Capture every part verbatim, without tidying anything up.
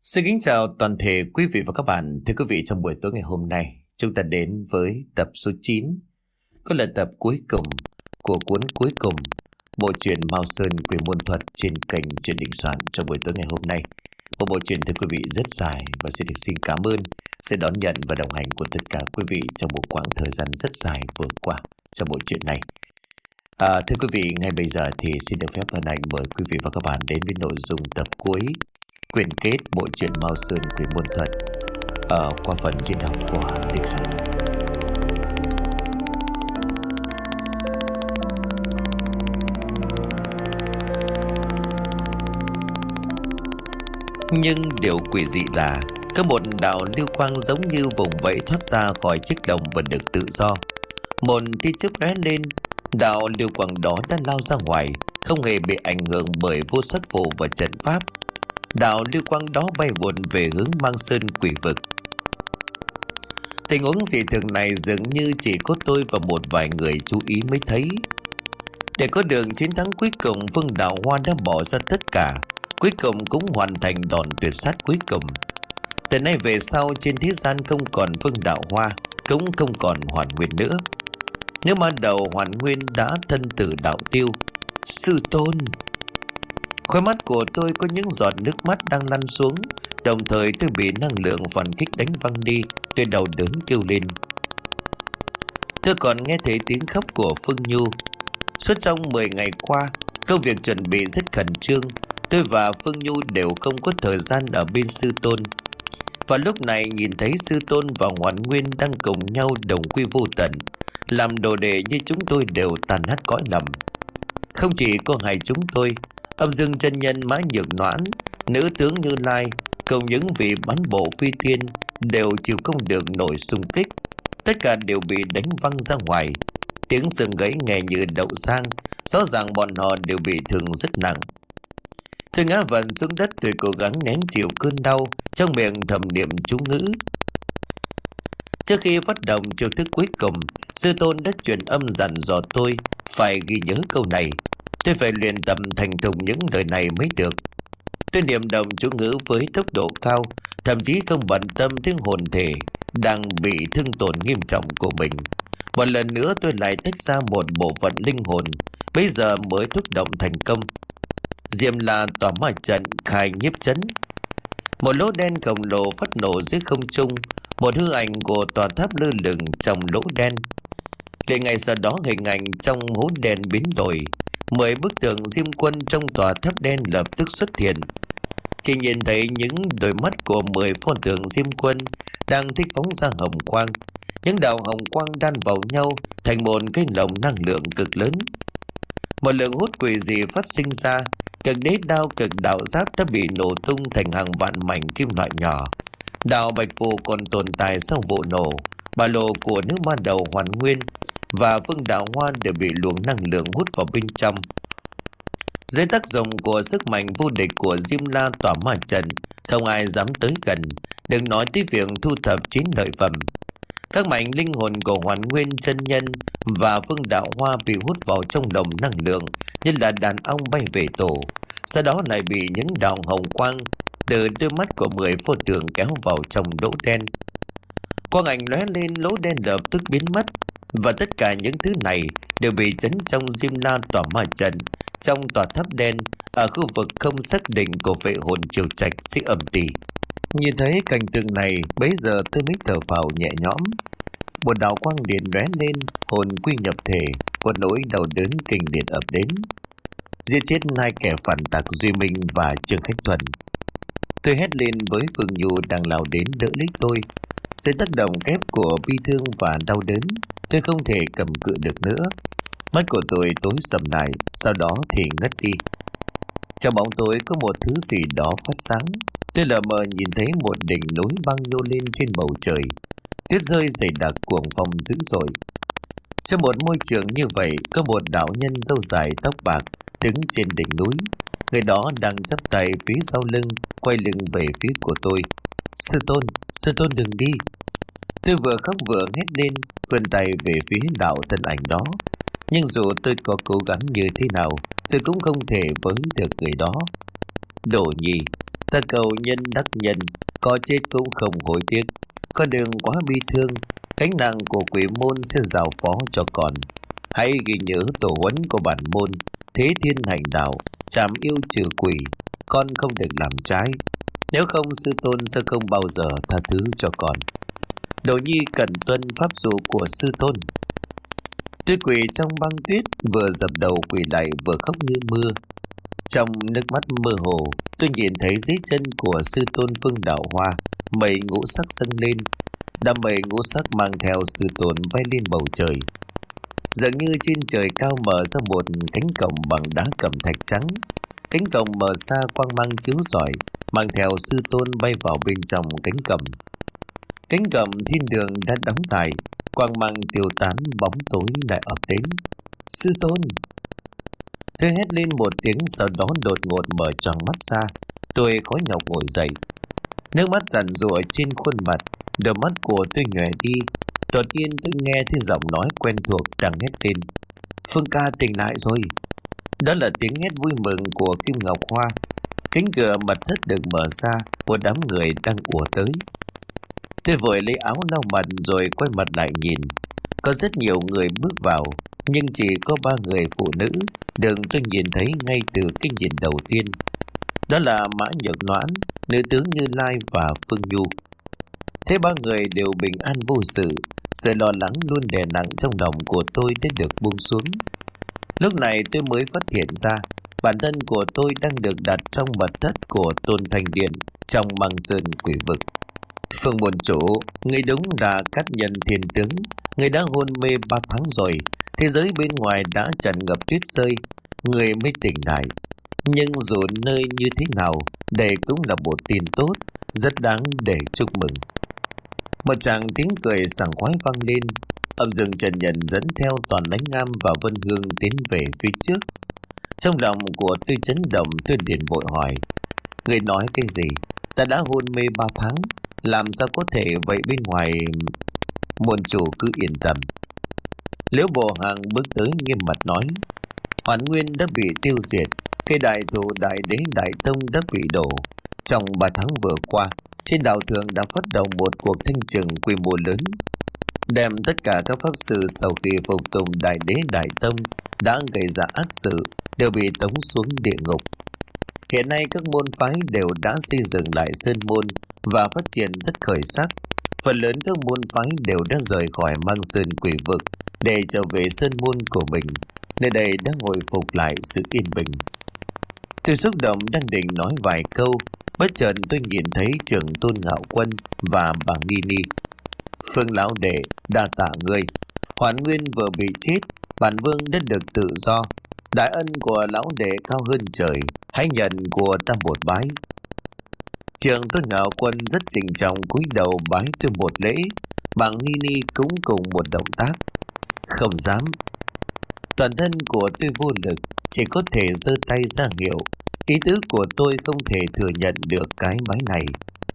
Xin kính chào toàn thể quý vị và các bạn. Thưa quý vị, trong buổi tối ngày hôm nay, chúng ta đến với tập số chín, có là tập cuối cùng của cuốn cuối cùng bộ truyện Mao Sơn Quỷ Môn Thuật trên kênh Truyện Định Soạn trong buổi tối ngày hôm nay. Một bộ truyện thưa quý vị rất dài và xin được xin cảm ơn sẽ đón nhận và đồng hành của tất cả quý vị trong một quãng thời gian rất dài vừa qua trong bộ truyện này. À, thưa quý vị, ngay bây giờ thì xin được phép hân hạnh mời quý vị và các bạn đến với nội dung tập cuối quyển kết bộ truyện Mao Sơn Quỷ Môn Thuật ở qua phần diễn đọc của Định Soạn. Nhưng điều quỷ dị là có một đạo lưu quang giống như vùng vẫy thoát ra khỏi chiếc lồng và được tự do. Một tia chớp lóe lên, đạo lưu quang đó đã lao ra ngoài, không hề bị ảnh hưởng bởi vô sắc phù và trận pháp. Đạo lưu quang đó bay vụt về hướng Mang Sơn Quỷ Vực. Tình huống dị thường này dường như chỉ có tôi và một vài người chú ý mới thấy. Để có được chiến thắng cuối cùng, Vương Đạo Hoa đã bỏ ra tất cả, cuối cùng cũng hoàn thành đòn tuyệt sát cuối cùng. Từ nay về sau, trên thế gian không còn Vương Đạo Hoa, cũng không còn Hoàn Nguyên nữa. Nếu mà đầu Hoàn Nguyên đã thân tử đạo tiêu. Sư tôn! Khóe mắt của tôi có những giọt nước mắt đang lăn xuống, đồng thời tôi bị năng lượng phản kích đánh văng đi. Tôi đau đớn kêu lên. Tôi còn nghe thấy tiếng khóc của Phương Nhu. Suốt trong mười ngày qua, công việc chuẩn bị rất khẩn trương. Tôi và Phương Nhu đều không có thời gian ở bên sư tôn. Và lúc này nhìn thấy sư tôn và Hoàn Nguyên đang cùng nhau đồng quy vô tận, làm đồ đệ như chúng tôi đều tàn nát cõi lòng. Không chỉ có hai chúng tôi, âm dương chân nhân Mã Nhược Noãn, nữ tướng Như Lai cùng những vị bán bộ phi tiên đều chịu không được nổi xung kích. Tất cả đều bị đánh văng ra ngoài. Tiếng xương gãy nghe như đậu sang, rõ ràng bọn họ đều bị thương rất nặng. Tôi ngã vần xuống đất, tôi cố gắng nén chịu cơn đau, trong miệng thầm niệm chú ngữ. Trước khi phát động chiêu thức cuối cùng, sư tôn đã truyền âm dặn dò tôi phải ghi nhớ câu này. Tôi phải luyện tập thành thục những lời này mới được. Tôi niệm động chú ngữ với tốc độ cao, thậm chí không bận tâm đến hồn thể đang bị thương tổn nghiêm trọng của mình. Một lần nữa tôi lại tách ra một bộ phận linh hồn, bây giờ mới thúc động thành công. Diệm là tỏa ma trận khai nhiếp chấn. Một lỗ đen khổng lồ phát nổ dưới không trung, một hư ảnh của tòa tháp lơ lửng trong lỗ đen. Liền ngay sau đó hình ảnh trong hố đen biến đổi, mười bức tượng Diêm Quân trong tòa tháp đen lập tức xuất hiện. Chỉ nhìn thấy những đôi mắt của mười pho tượng Diêm Quân đang thích phóng ra hồng quang. Những đạo hồng quang đan vào nhau thành một cái lồng năng lượng cực lớn. Một lượng hút quỷ dị phát sinh ra, cực đế đao cực đạo giáp đã bị nổ tung thành hàng vạn mảnh kim loại nhỏ. Đạo bạch phù còn tồn tại sau vụ nổ. Ba lô của nước ma đầu Hoàn Nguyên và Vương Đạo Hoa đều bị luồng năng lượng hút vào bên trong. Dưới tác dụng của sức mạnh vô địch của Diêm La tỏa ma trận, không ai dám tới gần, đừng nói tới việc thu thập chiến lợi phẩm. Các mảnh linh hồn của Hoàn Nguyên chân nhân và Vương Đạo Hoa bị hút vào trong lồng năng lượng như là đàn ong bay về tổ, sau đó lại bị những đạo hồng quang từ đôi mắt của mười pho tượng kéo vào trong lỗ đen. Quang ảnh lóe lên, lỗ đen lập tức biến mất, và tất cả những thứ này đều bị chấn trong Diêm La tỏa ma trận, trong tòa tháp đen ở khu vực không xác định của vệ hồn triều trạch xích âm tỳ. Nhìn thấy cảnh tượng này, bấy giờ tôi mới thở phào nhẹ nhõm. Một đạo quang điện lóe lên, hồn quy nhập thể, một nỗi đau đớn kinh điển ập đến. Giết chết hai kẻ phản tặc Duy Minh và Trương Khách Thuần. Tôi hét lên với Phương Nhu đang lao đến đỡ lấy tôi. Dưới tác động kép của bi thương và đau đớn, tôi không thể cầm cự được nữa. Mắt của tôi tối sầm lại, sau đó thì ngất đi. Trong bóng tối có một thứ gì đó phát sáng. Tôi lờ mờ nhìn thấy một đỉnh núi băng nhô lên trên bầu trời. Tuyết rơi dày đặc, cuồng phong dữ dội. Trong một môi trường như vậy, có một đạo nhân râu dài tóc bạc đứng trên đỉnh núi. Người đó đang chắp tay phía sau lưng, quay lưng về phía của tôi. Sư tôn, sư tôn đừng đi. Tôi vừa khóc vừa hét lên, vươn tay về phía đạo thân ảnh đó. Nhưng dù tôi có cố gắng như thế nào, tôi cũng không thể với được người đó. Đồ nhi, Ta cầu nhân đắc nhân, có chết cũng không hối tiếc. Có đường quá bi thương, cánh nặng của quỷ môn sẽ giao phó cho con. Hãy ghi nhớ tổ huấn của bản môn, thế thiên hành đạo, chảm yêu trừ quỷ. Con không được làm trái, nếu không sư tôn sẽ không bao giờ tha thứ cho con. Đồ nhi cần tuân pháp dụ của sư tôn. Tôi quỳ trong băng tuyết, vừa dập đầu quỳ lại vừa khóc như mưa. Trong nước mắt mơ hồ, tôi nhìn thấy dưới chân của sư tôn Phương Đạo Hoa, mây ngũ sắc dâng lên. Đám mây ngũ sắc mang theo sư tôn bay lên bầu trời. Dường như trên trời cao mở ra một cánh cổng bằng đá cẩm thạch trắng. Cánh cổng mở xa quang mang chiếu rọi, mang theo sư tôn bay vào bên trong cánh cổng. Cánh cổng thiên đường đã đóng lại, quang mang tiêu tán, bóng tối lại ập đến. Sư tôn! Tôi hét lên một tiếng, sau đó đột ngột mở tròn mắt ra. Tôi khó nhọc ngồi dậy. Nước mắt giàn giụa trên khuôn mặt, đôi mắt của tôi nhòe đi. Đột nhiên tôi nghe thấy giọng nói quen thuộc đang hét lên. Phương ca tỉnh lại rồi! Đó là tiếng hét vui mừng của Kim Ngọc Hoa. Cánh cửa mật thất được mở ra, một đám người đang ùa tới. Tôi vội lấy áo lau mặt rồi quay mặt lại nhìn. Có rất nhiều người bước vào, nhưng chỉ có ba người phụ nữ được tôi nhìn thấy ngay từ cái nhìn đầu tiên. Đó là Mã Nhược Noãn, nữ tướng Như Lai và Phương Nhu. Thế ba người đều bình an vô sự, sự lo lắng luôn đè nặng trong lòng của tôi đã được buông xuống. Lúc này tôi mới phát hiện ra bản thân của tôi đang được đặt trong mật thất của Tôn Thanh Điện trong Măng Sơn Quỷ Vực. Phương môn chủ, người đúng là cát nhân thiên tướng, người đã hôn mê ba tháng rồi. Thế giới bên ngoài đã tràn ngập tuyết rơi, người mới tỉnh lại. Nhưng dù nơi như thế nào, đây cũng là một tin tốt, rất đáng để chúc mừng. Một tràng tiếng cười sảng khoái vang lên. Âm Dương Trần Nhân dẫn theo Toàn Lãnh Ngam và Vân Hương tiến về phía trước. Trong lòng của tôi chấn động, tôi liền vội hỏi: người nói cái gì? Ta đã hôn mê ba tháng, làm sao có thể vậy bên ngoài? Môn chủ cứ yên tâm. Liễu Bộ Hàng bước tới nghiêm mặt nói: Hoàn Nguyên đã bị tiêu diệt, cây đại thụ Đại Đế Đại Tông đã bị đổ. Trong ba tháng vừa qua, trên đạo thượng đã phát động một cuộc thanh trừng quy mô lớn, đem tất cả các pháp sư sau khi phục tùng Đại Đế Đại Tông đã gây ra ác sự đều bị tống xuống địa ngục. Hiện nay các môn phái đều đã xây dựng lại sơn môn và phát triển rất khởi sắc. Phần lớn các môn phái đều đã rời khỏi Măng Sơn Quỷ Vực để trở về sơn môn của mình. Nơi đây đã hồi phục lại sự yên bình. Tôi xúc động đang định nói vài câu, bất chợt tôi nhìn thấy Trưởng Tôn Ngạo Quân và bà Nghi Ni. Phương lão đệ, đa tạ ngươi. Hoàn Nguyên vừa bị chết, bản vương đã được tự do. Đại ân của lão đệ cao hơn trời, hãy nhận của ta một bái. Trưởng Tôn Ngạo Quân rất trịnh trọng cúi đầu bái tôi một lễ. Bà Nghi Ni cũng cùng một động tác. Không dám. Toàn thân của tôi vô lực, chỉ có thể giơ tay ra hiệu. Ý tứ của tôi không thể thừa nhận được cái bái này.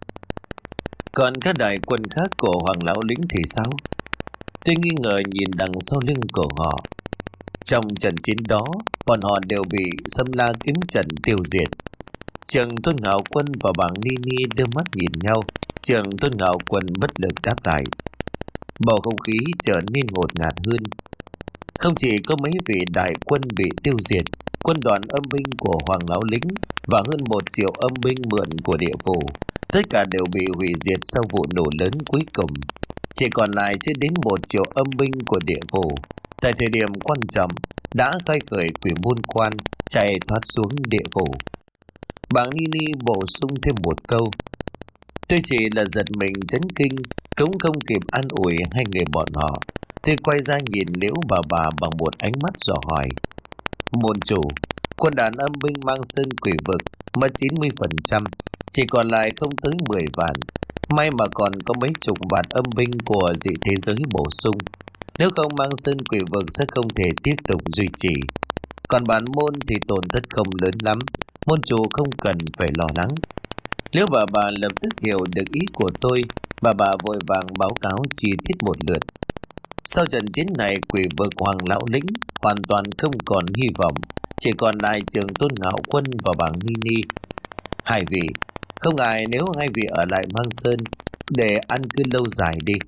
Còn các đại quân khác của Hoàng Lão Lĩnh thì sao? Tôi nghi ngờ nhìn đằng sau lưng của họ. Trong trận chiến đó, bọn họ đều bị Sâm La kiếm trận tiêu diệt. Trưởng Tôn Ngạo Quân và bà Nini đưa mắt nhìn nhau. Trưởng Tôn Ngạo Quân bất lực đáp lại. Bầu không khí trở nên ngột ngạt hơn. Không chỉ có mấy vị đại quân bị tiêu diệt, quân đoàn âm binh của Hoàng Lão Lĩnh và hơn một triệu âm binh mượn của địa phủ, tất cả đều bị hủy diệt sau vụ nổ lớn cuối cùng. Chỉ còn lại chưa đến một triệu âm binh của địa phủ. Tại thời điểm quan trọng, đã khai khởi quỷ môn quan, chạy thoát xuống địa phủ. Bà Nini bổ sung thêm một câu. Tôi chỉ là giật mình chấn kinh, cũng không kịp an ủi hai người bọn họ. Tôi quay ra nhìn Liễu bà bà bằng một ánh mắt dò hỏi. Môn chủ, quân đoàn âm binh Mang Sơn Quỷ Vực mất chín mươi phần trăm, chỉ còn lại không tới mười vạn. May mà còn có mấy chục vạn âm binh của dị thế giới bổ sung. Nếu không Mang Sơn Quỷ Vực sẽ không thể tiếp tục duy trì. Còn bản môn thì tổn thất không lớn lắm, môn chủ không cần phải lo lắng. Liễu bà bà lập tức hiểu được ý của tôi, bà bà vội vàng báo cáo chi tiết một lượt. Sau trận chiến này, Quỷ Vực Hoàng Lão Lĩnh hoàn toàn không còn hy vọng, chỉ còn lại Trưởng Tôn Ngạo Quân và bà Nini. Hai vị, Không ngại nếu hai vị ở lại Mang Sơn để ăn cư lâu dài đi.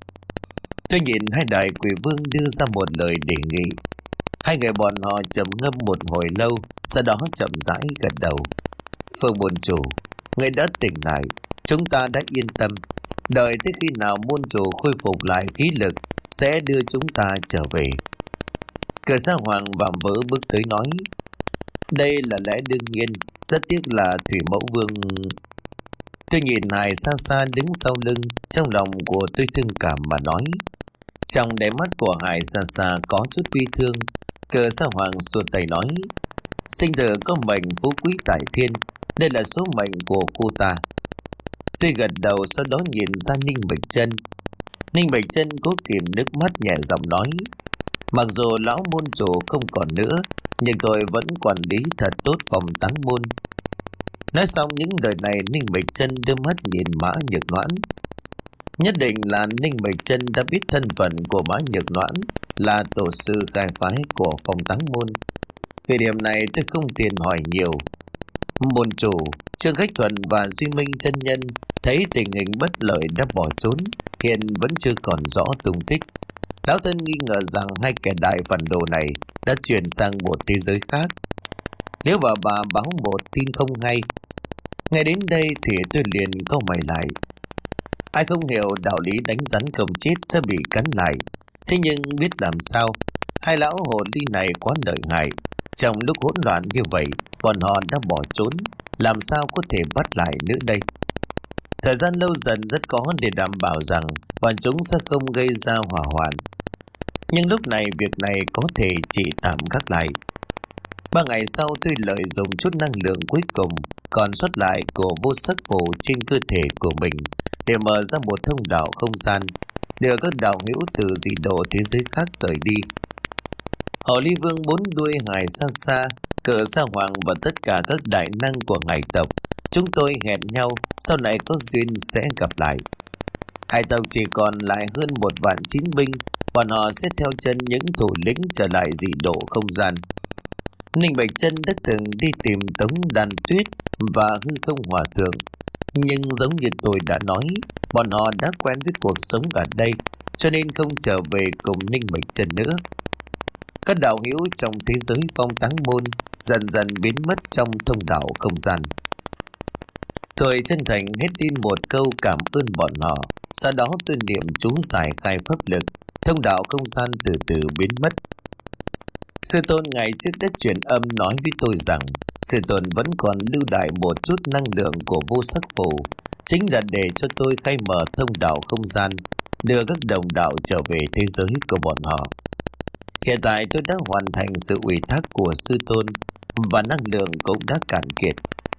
Tôi nhìn hai đại quỷ vương đưa ra một lời đề nghị. Hai người bọn họ trầm ngâm một hồi lâu, sau đó chậm rãi gật đầu. Phương môn chủ, người đã tỉnh lại, chúng ta đã yên tâm. Đợi tới khi nào môn chủ khôi phục lại khí lực sẽ đưa chúng ta trở về. Cờ Sa Hoàng vạm vỡ bước tới nói: Đây là lẽ đương nhiên, rất tiếc là Thủy Mẫu Vương. Tôi nhìn Hải xa xa đứng sau lưng, trong lòng của tôi thương cảm mà nói. Trong đáy mắt của Hải xa xa có chút bi thương. Cờ Sa Hoàng xua tay nói: Sinh tử có mệnh phú quý tại thiên, đây là số mệnh của cô ta. Tôi gật đầu, sau đó nhìn ra Ninh Bạch Chân. Ninh Bạch Chân cố kìm nước mắt, nhẹ giọng nói: Mặc dù lão môn chủ không còn nữa, nhưng tôi vẫn quản lý thật tốt phòng táng môn. Nói xong những lời này, Ninh Bạch Chân đưa mắt nhìn Mã Nhược Noãn. Nhất định là Ninh Bạch Chân đã biết thân phận của Mã Nhược Noãn là tổ sư khai phái của phòng táng môn. Về điểm này tôi không tiền hỏi nhiều. Môn chủ Trương Khách Thuận và Duy Minh chân nhân thấy tình hình bất lợi đã bỏ trốn, hiện vẫn chưa còn rõ tung tích. Lão Tân nghi ngờ rằng hai kẻ đại phản đồ này đã chuyển sang một thế giới khác. Nếu bà bà báo một tin không hay. Ngay đến đây thì tôi liền câu mày lại. Ai không hiểu đạo lý đánh rắn không chết sẽ bị cắn lại. Thế nhưng biết làm sao, hai lão hồ ly này quá lợi hại. Trong lúc hỗn loạn như vậy, bọn họ đã bỏ trốn, làm sao có thể bắt lại nữa đây? Thời gian lâu dần rất khó để đảm bảo rằng bọn chúng sẽ không gây ra hỏa hoạn. Nhưng lúc này việc này có thể chỉ tạm gác lại. Ba ngày sau, tôi lợi dụng chút năng lượng cuối cùng còn sót lại của vô sắc phù trên cơ thể của mình để mở ra một thông đạo không gian, đưa các đạo hữu từ dị độ thế giới khác rời đi. Hồ Ly Vương bốn đuôi, Hải xa xa, Cờ Sa Hoàng và tất cả các đại năng của hải tộc, chúng tôi hẹn nhau sau này có duyên sẽ gặp lại. Hải tộc chỉ còn lại hơn một vạn chiến binh, bọn họ sẽ theo chân những thủ lĩnh trở lại dị độ không gian. Ninh Bạch Chân đã từng đi tìm Tống Đan Tuyết và Hư Không Hòa Thượng, nhưng giống như tôi đã nói, bọn họ đã quen với cuộc sống ở đây, cho nên không trở về cùng Ninh Bạch Chân nữa. Các đạo hữu trong thế giới phong táng môn dần dần biến mất trong thông đạo không gian. Tôi chân thành hết đi một câu cảm ơn bọn họ, sau đó tôi niệm chú giải khai pháp lực, thông đạo không gian từ từ biến mất. Sư tôn ngày trước đã truyền âm nói với tôi rằng sư tôn vẫn còn lưu lại một chút năng lượng của vô sắc phù, chính là để cho tôi khai mở thông đạo không gian, đưa các đồng đạo trở về thế giới của bọn họ. Hiện tại tôi đã hoàn thành sự ủy thác của sư tôn và năng lượng cũng đã cạn kiệt.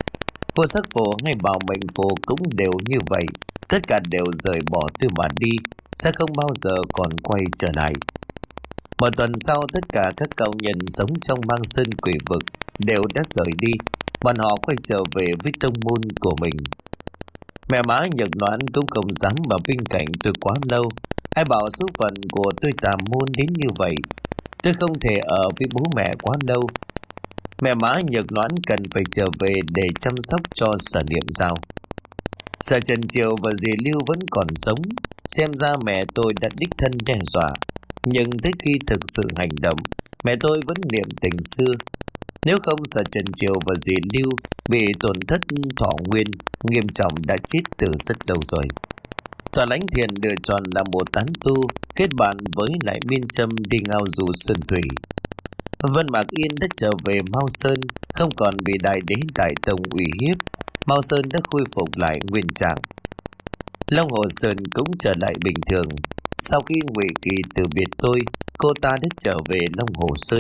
Vô sắc phù hay bảo mệnh phù cũng đều như vậy, tất cả đều rời bỏ tôi mà đi, sẽ không bao giờ còn quay trở lại. Một tuần sau, tất cả các cao nhân sống trong Mang Sơn Quỷ Vực đều đã rời đi, bọn họ quay trở về với tông môn của mình. Mẹ Mã Nhược Noãn cũng không dám ở bên cạnh tôi quá lâu. Ai bảo số phận của tôi tà môn đến như vậy, tôi không thể ở với bố mẹ quá lâu. Mẹ Mã Nhược Noãn cần phải trở về để chăm sóc cho Sở Niệm Giao. Sở Trần Triều và dì Lưu vẫn còn sống, xem ra mẹ tôi đã đích thân đe dọa. Nhưng tới khi thực sự hành động, mẹ tôi vẫn niệm tình xưa. Nếu không, Sở Trần Triều và dì Lưu bị tổn thất thọ nguyên nghiêm trọng đã chết từ rất lâu rồi. Tòa Lãnh Thiền lựa chọn là một tán tu, kết bạn với lại Miên Trâm đi ngao du sơn thủy. Vân Mạc Yên đã trở về Mao Sơn, không còn bị Đại Đế Đại Tông uy hiếp. Mao Sơn đã khôi phục lại nguyên trạng. Long Hồ Sơn cũng trở lại bình thường. Sau khi Ngụy Kỳ từ biệt tôi, cô ta đã trở về Long Hồ Sơn.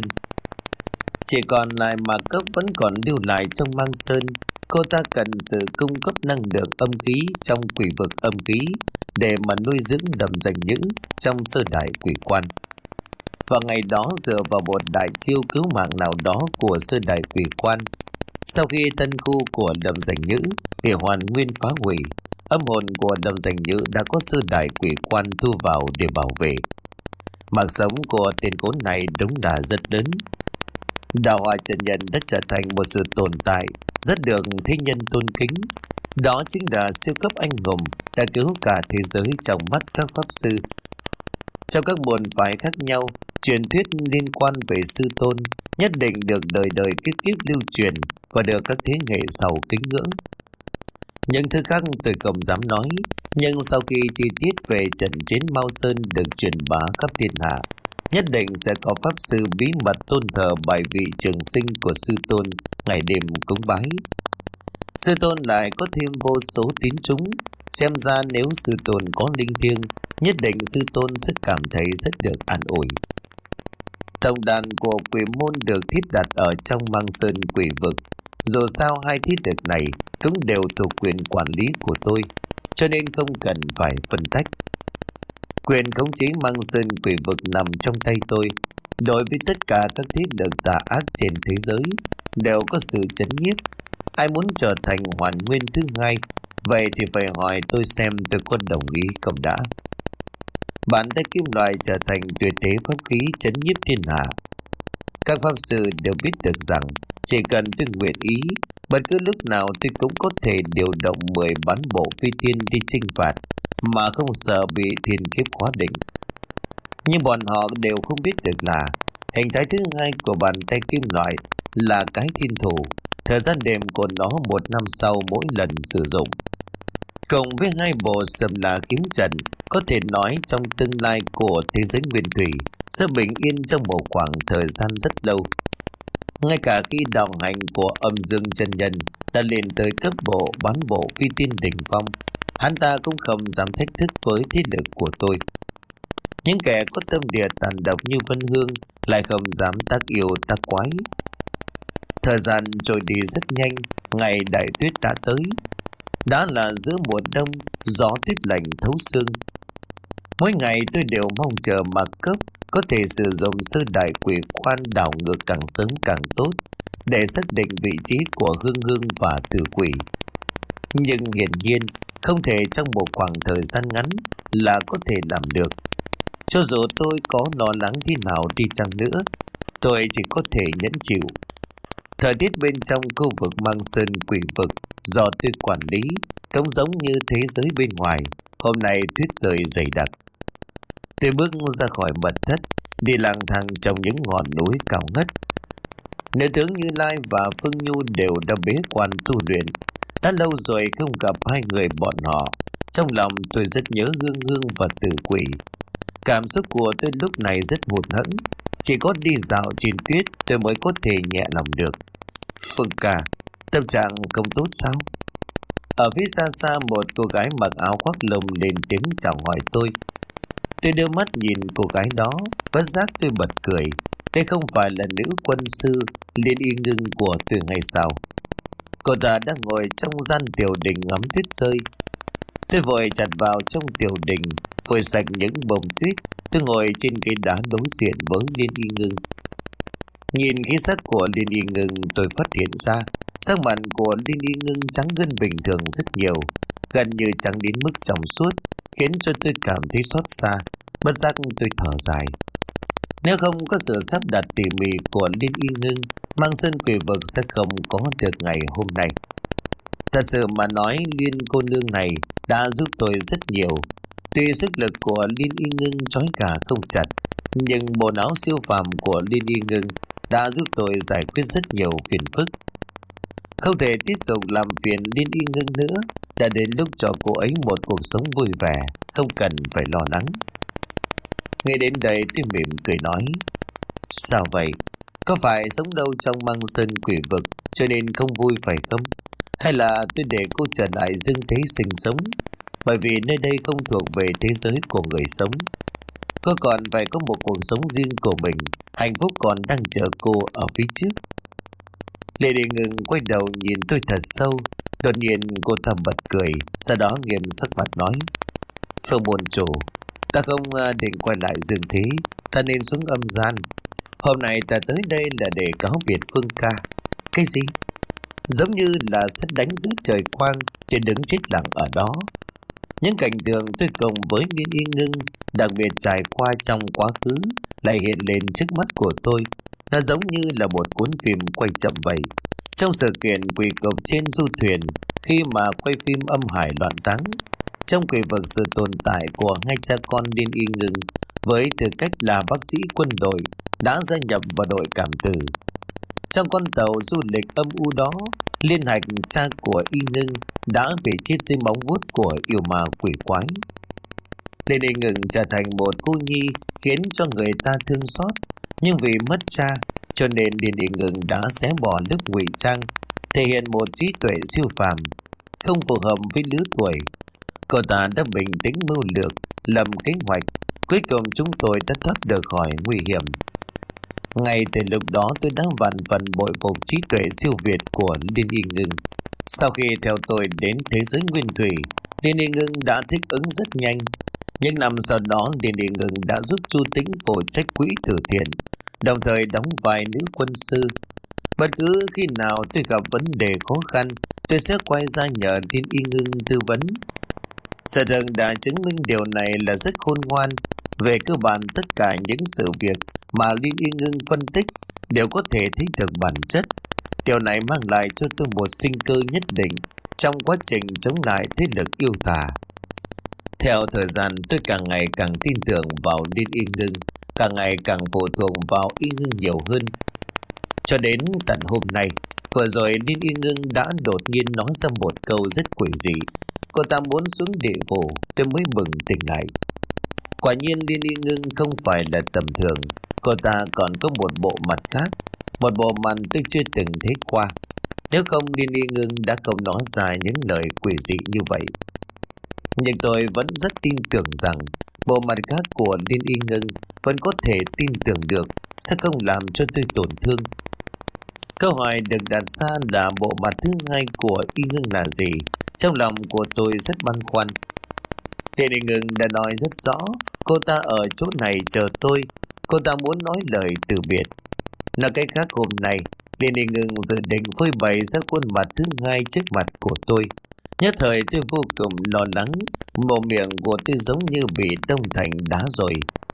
Chỉ còn lại Mạc Cốc vẫn còn lưu lại trong Mang Sơn. Cô ta cần sự cung cấp năng lượng âm khí trong quỷ vực âm khí để mà nuôi dưỡng Đầm Danh Nhữ trong sơ đại quỷ quan. Vào ngày đó, dựa vào một đại chiêu cứu mạng nào đó của sơ đại quỷ quan, sau khi thân khu của Đầm Danh Nhữ bị hoàn nguyên phá hủy, âm hồn của Đầm Danh Nhữ đã có sơ đại quỷ quan thu vào để bảo vệ. Mạng sống của tên khốn này đúng là rất lớn. Đạo Hòa chân nhân đã trở thành một sự tồn tại rất được thế nhân tôn kính. Đó chính là siêu cấp anh hùng đã cứu cả thế giới trong mắt các pháp sư. Trong các môn phái khác nhau, truyền thuyết liên quan về sư tôn nhất định được đời đời kiếp kiếp lưu truyền và được các thế hệ sau kính ngưỡng. Những thứ khác tôi không dám nói, nhưng sau khi chi tiết về trận chiến Mao Sơn được truyền bá khắp thiên hạ, nhất định sẽ có pháp sư bí mật tôn thờ bài vị trường sinh của sư tôn, ngày đêm cúng bái. Sư tôn lại có thêm vô số tín chúng, xem ra nếu sư tôn có linh thiêng, nhất định sư tôn sẽ cảm thấy rất được an ủi. Tổng đàn của quỷ môn được thiết đặt ở trong Mang Sơn quỷ vực. Dù sao hai thiết lực này cũng đều thuộc quyền quản lý của tôi, cho nên không cần phải phân tách. Quyền khống chế Mang Sơn quỷ vực nằm trong tay tôi. Đối với tất cả các thế lực tà ác trên thế giới đều có sự chấn nhiếp. Ai muốn trở thành hoàn nguyên thứ hai, vậy thì phải hỏi tôi xem tôi có đồng ý không đã. Bàn tay kim loại trở thành tuyệt thế pháp khí chấn nhiếp thiên hạ. Các pháp sư đều biết được rằng chỉ cần tôi nguyện ý, bất cứ lúc nào tôi cũng có thể điều động mười bán bộ phi tiên đi chinh phạt mà không sợ bị thiên kiếp khóa định. Nhưng bọn họ đều không biết được là hình thái thứ hai của bàn tay kim loại là cái thiên thủ. Thời gian đêm của nó một năm sau mỗi lần sử dụng. Cộng với hai bộ sầm là kiếm trận, có thể nói trong tương lai của thế giới nguyên thủy sẽ bình yên trong một khoảng thời gian rất lâu. Ngay cả khi đạo hành của âm dương chân nhân đã lên tới cấp bộ bán bộ phi tiên đỉnh phong, hắn ta cũng không dám thách thức với thế lực của tôi. Những kẻ có tâm địa tàn độc như Vân Hương lại không dám tác yêu tác quái. Thời gian trôi đi rất nhanh, ngày đại tuyết đã tới. Đã là giữa mùa đông, gió tuyết lạnh thấu xương. Mỗi ngày tôi đều mong chờ Mạc Cốc có thể sử dụng sơ đại quỷ quan đảo ngược càng sớm càng tốt để xác định vị trí của Hương Hương và Tử Quỷ. Nhưng hiển nhiên không thể trong một khoảng thời gian ngắn là có thể làm được. Cho dù tôi có lo lắng thế nào đi chăng nữa, tôi chỉ có thể nhẫn chịu. Thời tiết bên trong khu vực Mang Sơn quỷ vực do tôi quản lý cũng giống như thế giới bên ngoài. Hôm nay tuyết rơi dày đặc. Tôi bước ra khỏi mật thất, đi lang thang trong những ngọn núi cao ngất. Nữ tướng Như Lai và Phương Nhu đều đã bế quan tu luyện. Đã lâu rồi không gặp hai người bọn họ. Trong lòng tôi rất nhớ Hương Hương và Tử Quỷ. Cảm xúc của tôi lúc này rất hụt hẫng. Chỉ có đi dạo trên tuyết tôi mới có thể nhẹ lòng được. Phương ca, tâm trạng không tốt sao? Ở phía xa xa một cô gái mặc áo khoác lông lên tiếng chào hỏi tôi. Tôi đưa mắt nhìn cô gái đó, bất giác tôi bật cười. Đây không phải là nữ quân sư Liên Y Ngưng của tôi hay sao? Cô ta đang ngồi trong gian tiểu đình ngắm tuyết rơi. Tôi vội chặt vào trong tiểu đình, phơi sạch những bông tuyết. Tôi ngồi trên cái đá đối diện với Liên Y Ngưng. Nhìn khí sắc của Liên Y Ngưng, tôi phát hiện ra sắc mặt của Liên Y Ngưng trắng hơn bình thường rất nhiều, gần như trắng đến mức trong suốt, khiến cho tôi cảm thấy xót xa. Bất giác tôi thở dài. Nếu không có sự sắp đặt tỉ mỉ của Liên Y Ngưng, Mang Sơn quỷ vực sẽ không có được ngày hôm nay. Thật sự mà nói, Liên cô nương này đã giúp tôi rất nhiều. Tuy sức lực của Liên Y Ngưng trói gà không chặt, nhưng bộ áo siêu phàm của Liên Y Ngưng đã giúp tôi giải quyết rất nhiều phiền phức. Không thể tiếp tục làm phiền Liên Y Ngưng nữa. Đã đến lúc cho cô ấy một cuộc sống vui vẻ, không cần phải lo lắng. Nghe đến đây tôi mỉm cười nói, sao vậy? Có phải sống đâu trong Mang Sơn quỷ vực cho nên không vui phải không? Hay là tôi để cô trở lại dương thế sinh sống? Bởi vì nơi đây không thuộc về thế giới của người sống. Cô còn phải có một cuộc sống riêng của mình. Hạnh phúc còn đang chờ cô ở phía trước. Lê Đình Ngừng quay đầu nhìn tôi thật sâu. Đột nhiên cô ta bật cười, sau đó nghiêm sắc mặt nói, Phương môn chủ, ta không định quay lại dương thế, ta nên xuống âm gian. Hôm nay ta tới đây là để cáo biệt Phương ca. Cái gì? Giống như là sét đánh giữa trời quang, để đứng chết lặng ở đó. Những cảnh tượng tôi cùng với Liên Y Ngưng đặc biệt trải qua trong quá khứ lại hiện lên trước mắt của tôi. Nó giống như là một cuốn phim quay chậm vậy. Trong sự kiện quỳ cục trên du thuyền, khi mà quay phim âm hải loạn táng. Trong quỷ vực, sự tồn tại của hai cha con Liên Y Ngưng với tư cách là bác sĩ quân đội đã gia nhập vào đội cảm tử. Trong con tàu du lịch âm u đó, Liên Hạch, cha của Y Ngưng, đã bị chết dưới móng vuốt của yêu ma quỷ quái. Liên Y Ngưng trở thành một cô nhi khiến cho người ta thương xót, nhưng vì mất cha cho nên Liên Y Ngưng đã xé bỏ lớp ngụy trang, thể hiện một trí tuệ siêu phàm không phù hợp với lứa tuổi. Cô ta đã bình tĩnh mưu lược, lập kế hoạch, cuối cùng chúng tôi đã thoát được khỏi nguy hiểm. Ngay từ lúc đó tôi đã vạn phần bội phục trí tuệ siêu việt của Liên Y Ngưng. Sau khi theo tôi đến thế giới nguyên thủy, Liên Y Ngưng đã thích ứng rất nhanh. Những năm sau đó, Liên Y Ngưng đã giúp Chu Tĩnh phụ trách quỹ từ thiện, đồng thời đóng vai nữ quân sư. Bất cứ khi nào tôi gặp vấn đề khó khăn, tôi sẽ quay ra nhờ Liên Y Ngưng tư vấn. Sự thật đã chứng minh điều này là rất khôn ngoan. Về cơ bản, tất cả những sự việc mà Liên Y Ngưng phân tích đều có thể thấy được bản chất. Điều này mang lại cho tôi một sinh cơ nhất định trong quá trình chống lại thế lực yêu tà. Theo thời gian, tôi càng ngày càng tin tưởng vào Liên Y Ngưng, càng ngày càng phụ thuộc vào Y Ngưng nhiều hơn. Cho đến tận hôm nay, vừa rồi Liên Y Ngưng đã đột nhiên nói ra một câu rất quỷ dị. Cô ta muốn xuống địa phủ, tôi mới bừng tỉnh lại. Quả nhiên Liên Y Ngưng không phải là tầm thường, cô ta còn có một bộ mặt khác, một bộ mặt tôi chưa từng thấy qua. Nếu không, Liên Y Ngưng đã không nói ra những lời quỷ dị như vậy. Nhưng tôi vẫn rất tin tưởng rằng bộ mặt khác của Liên Y Ngưng vẫn có thể tin tưởng được sẽ không làm cho tôi tổn thương. Câu hỏi được đặt ra là bộ mặt thứ hai của Y Ngưng là gì? Trong lòng của tôi rất băn khoăn. Liên Y Ngưng đã nói rất rõ, cô ta ở chỗ này chờ tôi, cô ta muốn nói lời từ biệt. Nói cách khác, hôm nay Liên Y Ngưng dự định phơi bày ra khuôn mặt thứ hai trước mặt của tôi. Nhất thời tôi vô cùng lo lắng, mồm miệng của tôi giống như bị đông thành đá rồi.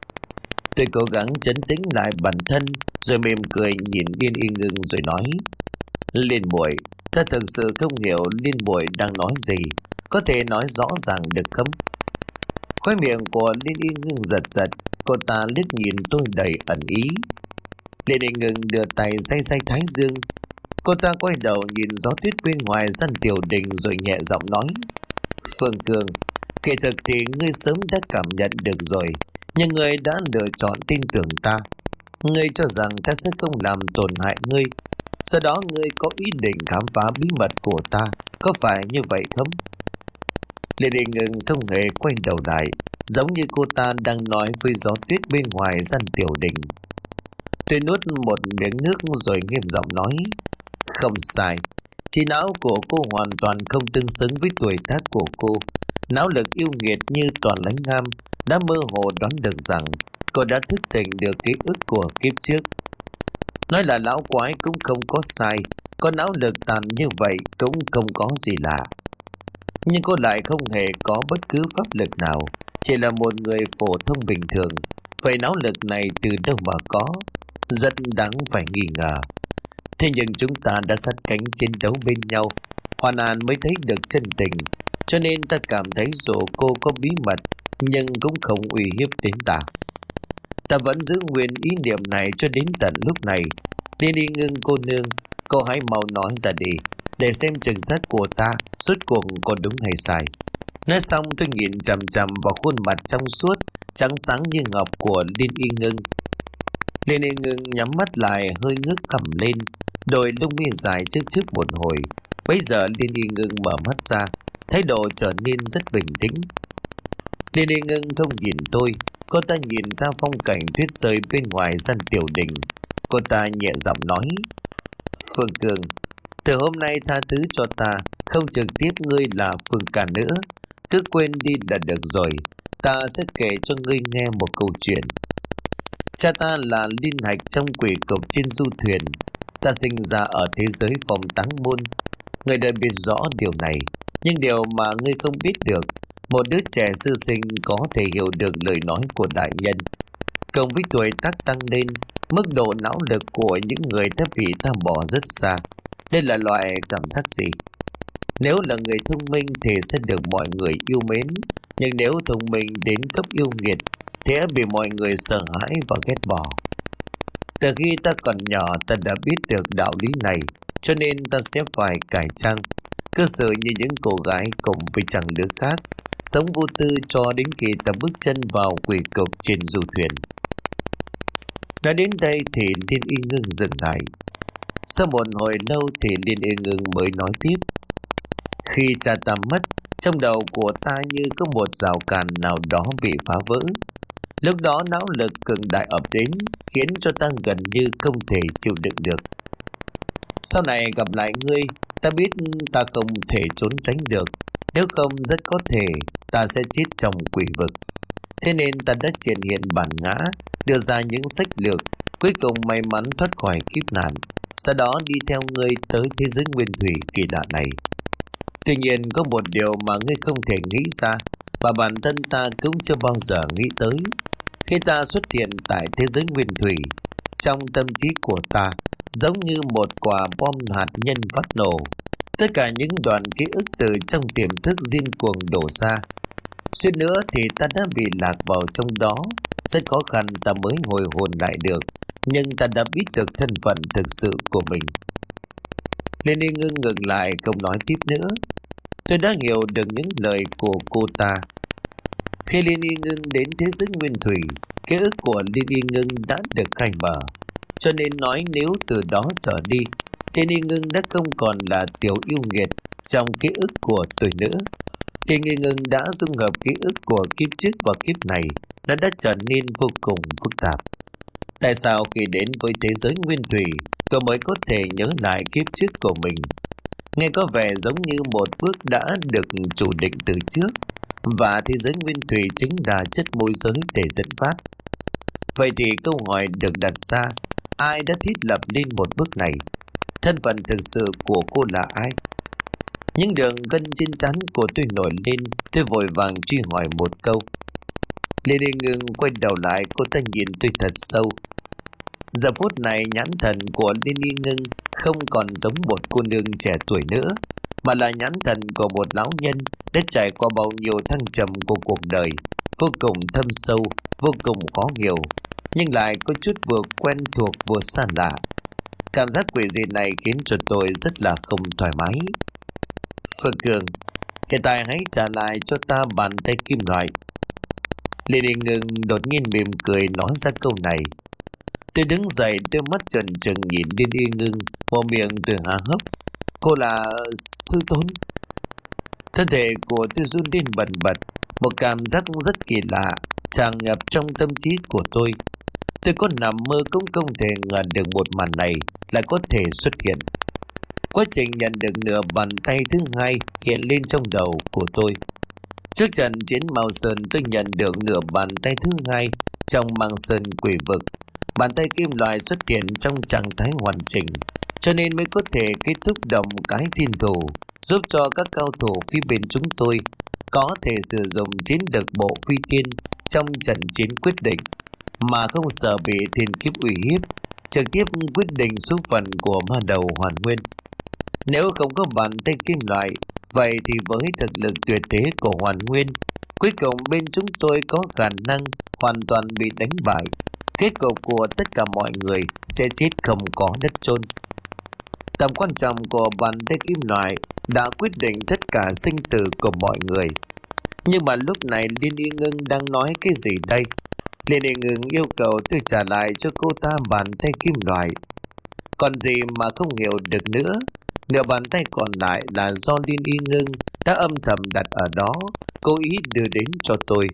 Tôi cố gắng trấn tĩnh lại bản thân, rồi mỉm cười nhìn Liên Y Ngưng rồi nói: Liên muội, ta thực sự không hiểu Liên muội đang nói gì, có thể nói rõ ràng được không? Khóe miệng của Liên Y Ngưng giật giật, cô ta liếc nhìn tôi đầy ẩn ý. Liên Y Ngưng đưa tay day day thái dương. Cô ta quay đầu nhìn gió tuyết bên ngoài gian tiểu đình rồi nhẹ giọng nói: Phương Cường, kỳ thực thì ngươi sớm đã cảm nhận được rồi, nhưng ngươi đã lựa chọn tin tưởng ta. Ngươi cho rằng ta sẽ không làm tổn hại ngươi, sau đó ngươi có ý định khám phá bí mật của ta, có phải như vậy không? Liên Y Ngưng không hề quay đầu lại, giống như cô ta đang nói với gió tuyết bên ngoài gian tiểu đình. Tôi nuốt một miếng nước rồi nghiêm giọng nói: Không sai, trí não của cô hoàn toàn không tương xứng với tuổi tác của cô. Não lực yêu nghiệt như Toàn Lãnh Nam đã mơ hồ đoán được rằng cô đã thức tỉnh được ký ức của kiếp trước. Nói là lão quái cũng không có sai, có não lực tàn như vậy cũng không có gì lạ. Nhưng cô lại không hề có bất cứ pháp lực nào, chỉ là một người phổ thông bình thường. Vậy não lực này từ đâu mà có? Rất đáng phải nghi ngờ. Thế nhưng chúng ta đã sát cánh chiến đấu bên nhau, Hoàn An mới thấy được chân tình. Cho nên ta cảm thấy dù cô có bí mật, nhưng cũng không uy hiếp đến ta. Ta vẫn giữ nguyên ý niệm này cho đến tận lúc này. Liên Y Ngưng cô nương, cô hãy mau nói ra đi, để xem trực giác của ta rốt cuộc có đúng hay sai. Nói xong tôi nhìn chằm chằm vào khuôn mặt trong suốt, trắng sáng như ngọc của Liên Y Ngưng. Liên Y Ngưng nhắm mắt lại, hơi ngước cằm lên, đôi lông mi dài trước trước một hồi. Bây giờ Liên Y Ngưng mở mắt ra, thái độ trở nên rất bình tĩnh. Liên Y Ngưng không nhìn tôi, cô ta nhìn ra phong cảnh tuyết rơi bên ngoài gian tiểu đình. Cô ta nhẹ giọng nói: Phương Cường, từ hôm nay tha thứ cho ta, không trực tiếp ngươi là Phương Ca nữa. Cứ quên đi là được rồi. Ta sẽ kể cho ngươi nghe một câu chuyện. Cha ta là Liên Hạch trong quỷ cục trên du thuyền. Ta sinh ra ở thế giới phong táng môn. Ngươi đã biết rõ điều này, nhưng điều mà ngươi không biết được, một đứa trẻ sơ sinh có thể hiểu được lời nói của đại nhân. Cộng với tuổi tác tăng lên, mức độ não lực của những người đã bị ta bỏ rất xa. Đây là loại cảm giác gì? Nếu là người thông minh thì sẽ được mọi người yêu mến, nhưng nếu thông minh đến cấp yêu nghiệt thì sẽ bị mọi người sợ hãi và ghét bỏ. Từ khi ta còn nhỏ ta đã biết được đạo lý này, cho nên ta sẽ phải cải trang, cư xử như những cô gái cùng với chàng lứa khác, sống vô tư cho đến khi ta bước chân vào quỷ cục trên du thuyền. Đã đến đây thì Liên Y Ngưng dừng lại. Sau một hồi lâu thì Liên Y Ngưng mới nói tiếp. Khi cha ta mất, trong đầu của ta như có một rào cản nào đó bị phá vỡ. Lúc đó não lực cường đại ập đến, khiến cho ta gần như không thể chịu đựng được. Sau này gặp lại ngươi, ta biết ta không thể trốn tránh được, nếu không rất có thể ta sẽ chết trong quỷ vực. Thế nên ta đã triển hiện bản ngã, đưa ra những sách lược, cuối cùng may mắn thoát khỏi kiếp nạn, sau đó đi theo ngươi tới thế giới nguyên thủy kỳ lạ này. Tuy nhiên có một điều mà ngươi không thể nghĩ ra, và bản thân ta cũng chưa bao giờ nghĩ tới. Khi ta xuất hiện tại thế giới nguyên thủy, trong tâm trí của ta giống như một quả bom hạt nhân phát nổ. Tất cả những đoạn ký ức từ trong tiềm thức điên cuồng đổ ra. Suýt nữa thì ta đã bị lạc vào trong đó. Rất khó khăn ta mới hồi hồn lại được, nhưng ta đã biết được thân phận thực sự của mình. Liên Y Ngưng ngừng lại không nói tiếp nữa. Tôi đã hiểu được những lời của cô ta. Khi Liên Y Ngưng đến thế giới nguyên thủy, ký ức của Liên Y Ngưng đã được khai mở. Cho nên nói nếu từ đó trở đi, Liên Y Ngưng đã không còn là tiểu yêu nghiệt trong ký ức của tôi nữa. Liên Y Ngưng đã dung hợp ký ức của kiếp trước và kiếp này, nó đã trở nên vô cùng phức tạp. Tại sao khi đến với thế giới nguyên thủy, cậu mới có thể nhớ lại kiếp trước của mình? Nghe có vẻ giống như một bước đã được chủ định từ trước, và thế giới nguyên thủy chính là chất môi giới để dẫn phát. Vậy thì câu hỏi được đặt ra, ai đã thiết lập nên một bước này? Thân phận thực sự của cô là ai? Những đường gân trên trán của tôi nổi lên, tôi vội vàng truy hỏi một câu. Liên Y Ngưng quay đầu lại, cô ta nhìn tôi thật sâu. Giờ phút này nhãn thần của Liên Y Ngưng không còn giống một cô nương trẻ tuổi nữa, mà là nhãn thần của một lão nhân đã trải qua bao nhiêu thăng trầm của cuộc đời, vô cùng thâm sâu, vô cùng khó hiểu, nhưng lại có chút vừa quen thuộc vừa xa lạ. Cảm giác quỷ dị này khiến cho tôi rất là không thoải mái. Phương Cường, hiện tại hãy trả lại cho ta bàn tay kim loại. Liên Y Ngưng đột nhiên mỉm cười nói ra câu này. Tôi đứng dậy, đôi mắt trần trừng nhìn Liên Y Ngưng, vào miệng tôi há hốc. Cô là sư tôn? Thân thể của tôi run lên bần bật, một cảm giác rất kỳ lạ tràn ngập trong tâm trí của tôi. Tôi có nằm mơ cũng không thể ngờ được một màn này lại có thể xuất hiện. Quá trình nhận được nửa bàn tay thứ hai hiện lên trong đầu của tôi. Trước trận chiến Mao Sơn, tôi nhận được nửa bàn tay thứ hai trong Mang Sơn quỷ vực. Bàn tay kim loại xuất hiện trong trạng thái hoàn chỉnh, cho nên mới có thể kết thúc động cái thiên thủ, giúp cho các cao thủ phía bên chúng tôi có thể sử dụng chiến lược bộ phi tiên trong trận chiến quyết định, mà không sợ bị thiên kiếp uy hiếp, trực tiếp quyết định số phận của ma đầu Hoàn Nguyên. Nếu không có bàn tay kim loại, vậy thì với thực lực tuyệt thế của Hoàn Nguyên, cuối cùng bên chúng tôi có khả năng hoàn toàn bị đánh bại. Kết cục của tất cả mọi người sẽ chết không có đất chôn. Tầm quan trọng của bàn tay kim loại đã quyết định tất cả sinh tử của mọi người. Nhưng mà lúc này Liên Y Ngưng đang nói cái gì đây? Liên Y Ngưng yêu cầu tôi trả lại cho cô ta bàn tay kim loại. Còn gì mà không hiểu được nữa? Nửa bàn tay còn lại là do Liên Y Ngưng đã âm thầm đặt ở đó, cố ý đưa đến cho tôi.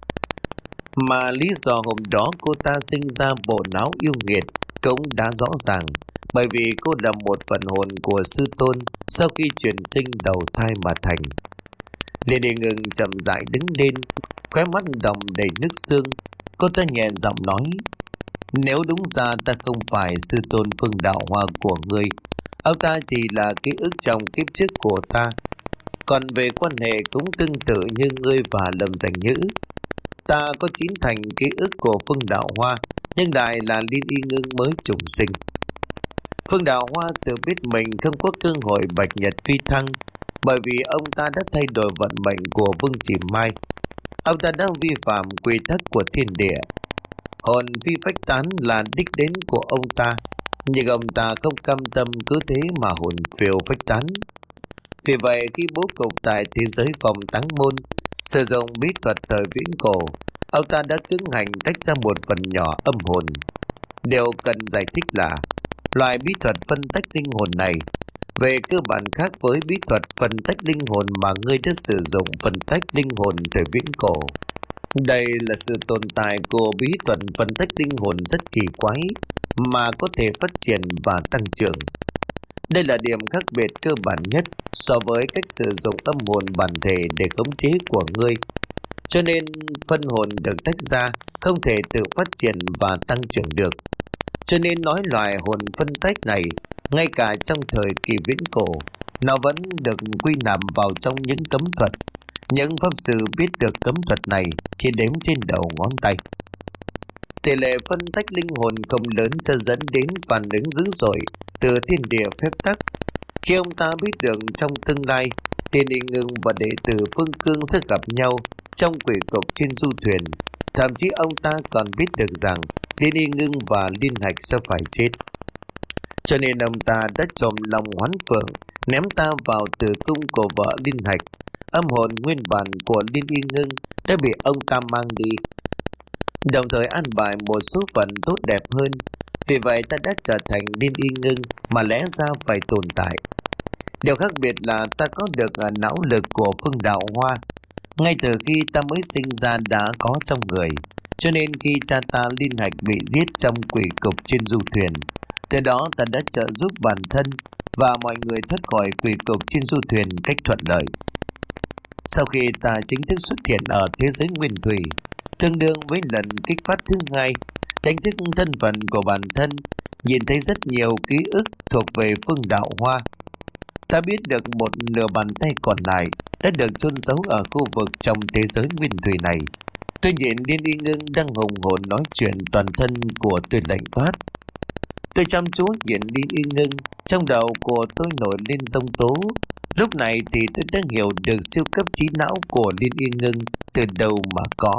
Mà lý do hôm đó cô ta sinh ra bộ não yêu nghiệt cũng đã rõ ràng, bởi vì cô là một phần hồn của sư tôn sau khi chuyển sinh đầu thai mà thành. Liên Y Ngưng chậm rãi đứng lên, khóe mắt đọng đầy nước sương. Cô ta nhẹ giọng nói: Nếu đúng ra ta không phải sư tôn Phương Đạo Hoa của ngươi, ông ta chỉ là ký ức trong kiếp trước của ta. Còn về quan hệ cũng tương tự như ngươi và Lâm Danh Nhữ. Ta có chín thành ký ức của Phương Đạo Hoa, nhưng đại là Liên Y Ngưng mới trùng sinh. Phương Đạo Hoa tự biết mình không có cơ hội bạch nhật phi thăng, Bởi vì ông ta đã thay đổi vận mệnh của Vương Chỉ Mai. Ông ta đã vi phạm quy tắc của thiên địa. Hồn phi phách tán là đích đến của ông ta, nhưng ông ta không cam tâm cứ thế mà hồn phiêu phách tán. Vì vậy khi bố cục tại thế giới phòng táng môn sử dụng bí thuật thời viễn cổ, ông ta đã cưỡng hành tách ra một phần nhỏ âm hồn. Điều cần giải thích là loại bí thuật phân tách linh hồn này về cơ bản khác với bí thuật phân tách linh hồn mà ngươi đã sử dụng phân tách linh hồn thời viễn cổ. Đây là sự tồn tại của bí thuật phân tách linh hồn rất kỳ quái mà có thể phát triển và tăng trưởng. Đây là điểm khác biệt cơ bản nhất so với cách sử dụng âm hồn bản thể để khống chế của ngươi. Cho nên phân hồn được tách ra không thể tự phát triển và tăng trưởng được. Cho nên nói loại hồn phân tách này, ngay cả trong thời kỳ viễn cổ, nó vẫn được quy nạp vào trong những cấm thuật. Những pháp sư biết được cấm thuật này chỉ đếm trên đầu ngón tay. Tỷ lệ phân tách linh hồn không lớn sẽ dẫn đến phản ứng dữ dội từ thiên địa phép tắc. Khi ông ta biết được trong tương lai, Tiên Y Ngưng và đệ tử Phương Cương sẽ gặp nhau trong quỷ cục trên du thuyền. Thậm chí ông ta còn biết được rằng Tiên Y Ngưng và Liên Hạch sẽ phải chết. Cho nên ông ta đã trộm lòng Hoán Phượng, ném ta vào tử cung của vợ Liên Hạch. Âm hồn nguyên bản của Liên Y Ngưng đã bị ông ta mang đi, đồng thời an bài một số phận tốt đẹp hơn. Vì vậy ta đã trở thành Liên Y Ngưng mà lẽ ra phải tồn tại. Điều khác biệt là ta có được não lực của Phương Đạo Hoa. Ngay từ khi ta mới sinh ra đã có trong người. Cho nên khi cha ta Liên Hạch bị giết trong quỷ cục trên du thuyền, từ đó ta đã trợ giúp bản thân và mọi người thoát khỏi quỷ cục trên du thuyền cách thuận lợi. Sau khi ta chính thức xuất hiện ở thế giới nguyên thủy, tương đương với lần kích phát thứ hai, đánh thức thân phận của bản thân, nhìn thấy rất nhiều ký ức thuộc về Phương Đạo Hoa. Ta biết được một nửa bàn tay còn lại đã được chôn giấu ở khu vực trong thế giới nguyên thủy này. Tôi nhìn Liên Y Ngưng đang hùng hồn nói chuyện, toàn thân của tôi lạnh toát. Tôi chăm chú nhìn Liên Y Ngưng, trong đầu của tôi nổi lên giông tố. Lúc này thì tôi đã hiểu được siêu cấp trí não của Liên Y Ngưng từ đâu mà có.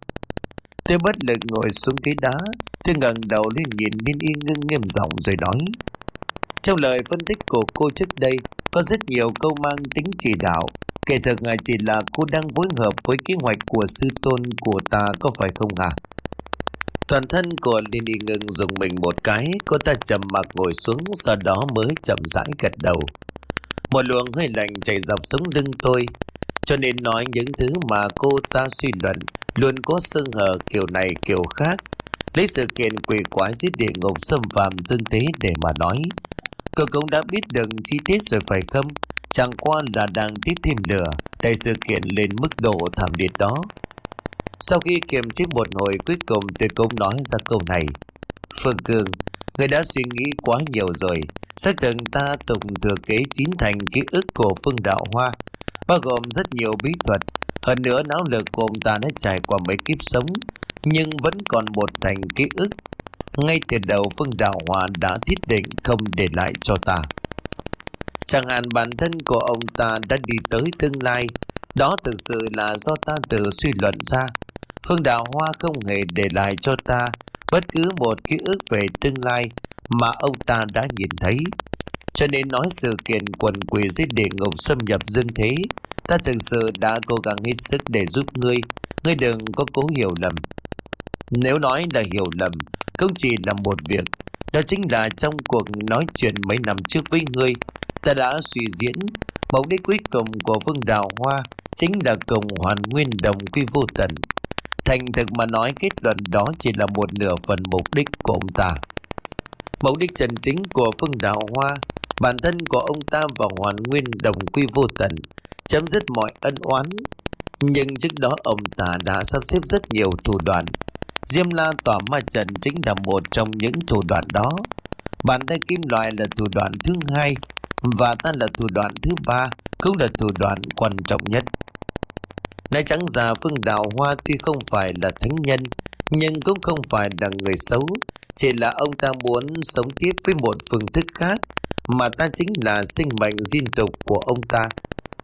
Tôi bất lực ngồi xuống ghế đá. Tôi ngẩng đầu lên nhìn Liên Y Ngưng nghiêm giọng rồi nói: trong lời phân tích của cô trước đây có rất nhiều câu mang tính chỉ đạo. Kể thực chỉ là cô đang phối hợp với kế hoạch của sư tôn của ta, có phải không hả? Toàn thân của Liên Y Ngưng dùng mình một cái. Cô ta trầm mặc ngồi xuống, sau đó mới chậm rãi gật đầu. Một luồng hơi lạnh chảy dọc sống lưng tôi. Cho nên nói những thứ mà cô ta suy luận luôn có sơ hở kiểu này kiểu khác. Lấy sự kiện quỷ quái giết địa ngục xâm phạm dương thế để mà nói. Cô cũng đã biết được chi tiết rồi phải không? Chẳng qua là đang tiếp thêm lửa, đẩy sự kiện lên mức độ thảm liệt đó. Sau khi kiềm chế một hồi, cuối cùng tôi cũng nói ra câu này: Phương Cương, người đã suy nghĩ quá nhiều rồi. Xác thực ta tụng thừa kế chín thành ký ức của Phương Đạo Hoa, bao gồm rất nhiều bí thuật. Hơn nữa não lực của ông ta đã trải qua mấy kiếp sống, nhưng vẫn còn một thành ký ức. Ngay từ đầu Phương Đạo Hoa đã thiết định không để lại cho ta. Chẳng hạn bản thân của ông ta đã đi tới tương lai. Đó thực sự là do ta tự suy luận ra. Phương Đạo Hoa không hề để lại cho ta bất cứ một ký ức về tương lai mà ông ta đã nhìn thấy. Cho nên nói sự kiện quần quỷ dưới địa ngục xâm nhập dương thế, ta thực sự đã cố gắng hết sức để giúp ngươi. Ngươi đừng có cố hiểu lầm. Nếu nói là hiểu lầm, không chỉ là một việc. Đó chính là trong cuộc nói chuyện mấy năm trước với ngươi, ta đã suy diễn mục đích cuối cùng của Phương Đạo Hoa chính là cùng hoàn nguyên đồng quy vô tận. Thành thực mà nói, kết luận đó chỉ là một nửa phần mục đích của ông ta. Mục đích chân chính của Phương Đạo Hoa, bản thân của ông ta và hoàn nguyên đồng quy vô tận, chấm dứt mọi ân oán. Nhưng trước đó ông ta đã sắp xếp rất nhiều thủ đoạn. Diêm La tỏa ma trận chính là một trong những thủ đoạn đó. Bàn tay kim loại là thủ đoạn thứ hai, và ta là thủ đoạn thứ ba, cũng là thủ đoạn quan trọng nhất. Nói trắng ra, Phương Đạo Hoa tuy không phải là thánh nhân, nhưng cũng không phải là người xấu. Chỉ là ông ta muốn sống tiếp với một phương thức khác, mà ta chính là sinh mệnh diên tục của ông ta.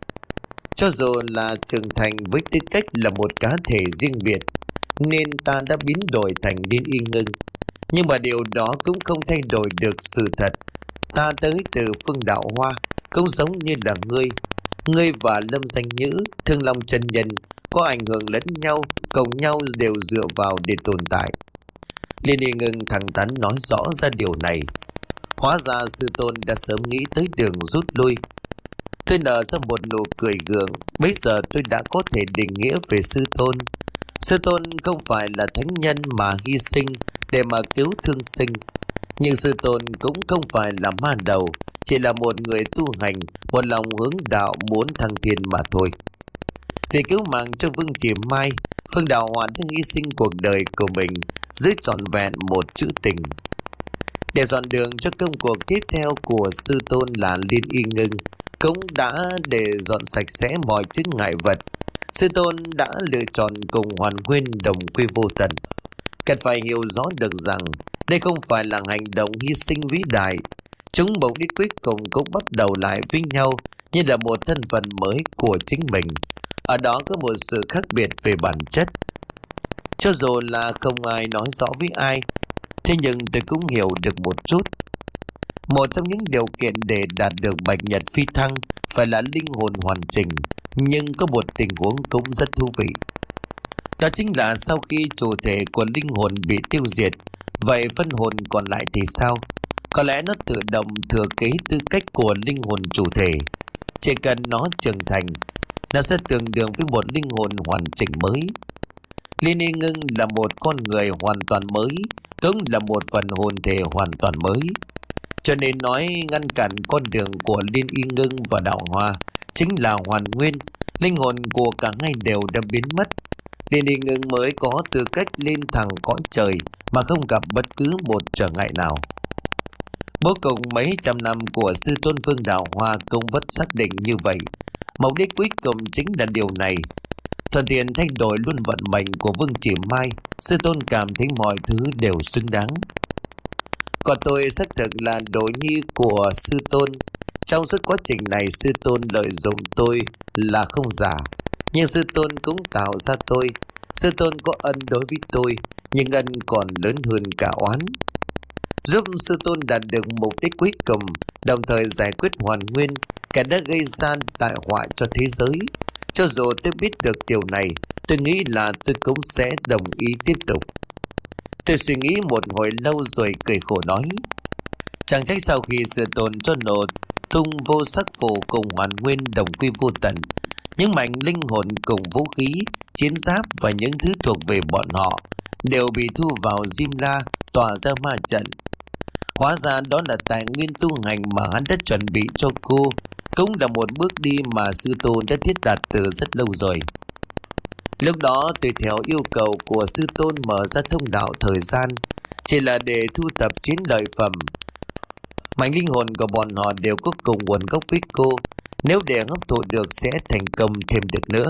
Cho dù là trưởng thành với tư cách là một cá thể riêng biệt, nên ta đã biến đổi thành Liên Y Ngưng. Nhưng mà điều đó cũng không thay đổi được sự thật. Ta tới từ Phương Đạo Hoa, cũng giống như là ngươi. Ngươi và Lâm Danh Nhữ, Thương Long chân nhân có ảnh hưởng lẫn nhau, cùng nhau đều dựa vào để tồn tại. Liên Y Ngưng thẳng thắn nói rõ ra điều này. Hóa ra sư tôn đã sớm nghĩ tới đường rút lui. Tôi nở ra một nụ cười gượng. Bây giờ tôi đã có thể định nghĩa về sư tôn. Sư tôn không phải là thánh nhân mà hy sinh để mà cứu thương sinh. Nhưng sư tôn cũng không phải là ma đầu, chỉ là một người tu hành, một lòng hướng đạo muốn thăng thiên mà thôi. Vì cứu mạng cho Vương Chỉ Mai, Phương Đạo Hoa đã hy sinh cuộc đời của mình dưới trọn vẹn một chữ tình. Để dọn đường cho công cuộc tiếp theo của sư tôn là Liên Y Ngưng, cũng đã để dọn sạch sẽ mọi chướng ngại vật. Sư tôn đã lựa chọn cùng Hoàn Nguyên đồng quy vô tận. Cần phải hiểu rõ được rằng đây không phải là hành động hy sinh vĩ đại. Chúng mục đích cuối cùng cũng bắt đầu lại với nhau như là một thân phận mới của chính mình. Ở đó có một sự khác biệt về bản chất. Cho dù là không ai nói rõ với ai, thế nhưng tôi cũng hiểu được một chút. Một trong những điều kiện để đạt được bạch nhật phi thăng phải là linh hồn hoàn chỉnh. Nhưng có một tình huống cũng rất thú vị. Đó chính là sau khi chủ thể của linh hồn bị tiêu diệt, vậy phân hồn còn lại thì sao? Có lẽ nó tự động thừa kế tư cách của linh hồn chủ thể. Chỉ cần nó trưởng thành, nó sẽ tương đương với một linh hồn hoàn chỉnh mới. Liên Y Ngưng là một con người hoàn toàn mới, cũng là một phần hồn thể hoàn toàn mới. Cho nên nói ngăn cản con đường của Liên Y Ngưng và Đạo Hoa chính là Hoàn Nguyên. Linh hồn của cả hai đều đã biến mất. Liên Y Ngưng mới có tư cách lên thẳng cõi trời mà không gặp bất cứ một trở ngại nào. Bố cục mấy trăm năm của sư tôn Phương Đạo Hoa cũng vẫn xác định như vậy. Mục đích cuối cùng chính là điều này. Thuận tiện thay đổi luôn vận mệnh của Vương Chỉ Mai, sư tôn cảm thấy mọi thứ đều xứng đáng. Còn tôi xác thực là đồ nhi của sư tôn. Trong suốt quá trình này, sư tôn lợi dụng tôi là không giả. Nhưng sư tôn cũng tạo ra tôi. Sư tôn có ân đối với tôi, nhưng ân còn lớn hơn cả oán. Giúp sư tôn đạt được mục đích cuối cùng, đồng thời giải quyết Hoàn Nguyên, kẻ đã gây ra tai họa cho thế giới. Cho dù tôi biết được điều này, tôi nghĩ là tôi cũng sẽ đồng ý tiếp tục. Tôi suy nghĩ một hồi lâu rồi cười khổ nói. Chẳng trách sau khi sư tôn cho nổ tung vô sắc phù cùng Hoàn Nguyên đồng quy vô tận, những mảnh linh hồn cùng vũ khí, chiến giáp và những thứ thuộc về bọn họ đều bị thu vào Diêm La, tỏa ra ma trận. Hóa ra đó là tài nguyên tu hành mà hắn đã chuẩn bị cho cô, cũng là một bước đi mà sư tôn đã thiết đặt từ rất lâu rồi. Lúc đó tùy theo yêu cầu của sư tôn mở ra thông đạo thời gian, chỉ là để thu thập chiến lợi phẩm. Mảnh linh hồn của bọn họ đều có cùng nguồn gốc với cô, nếu để hấp thụ được sẽ thành công thêm được nữa.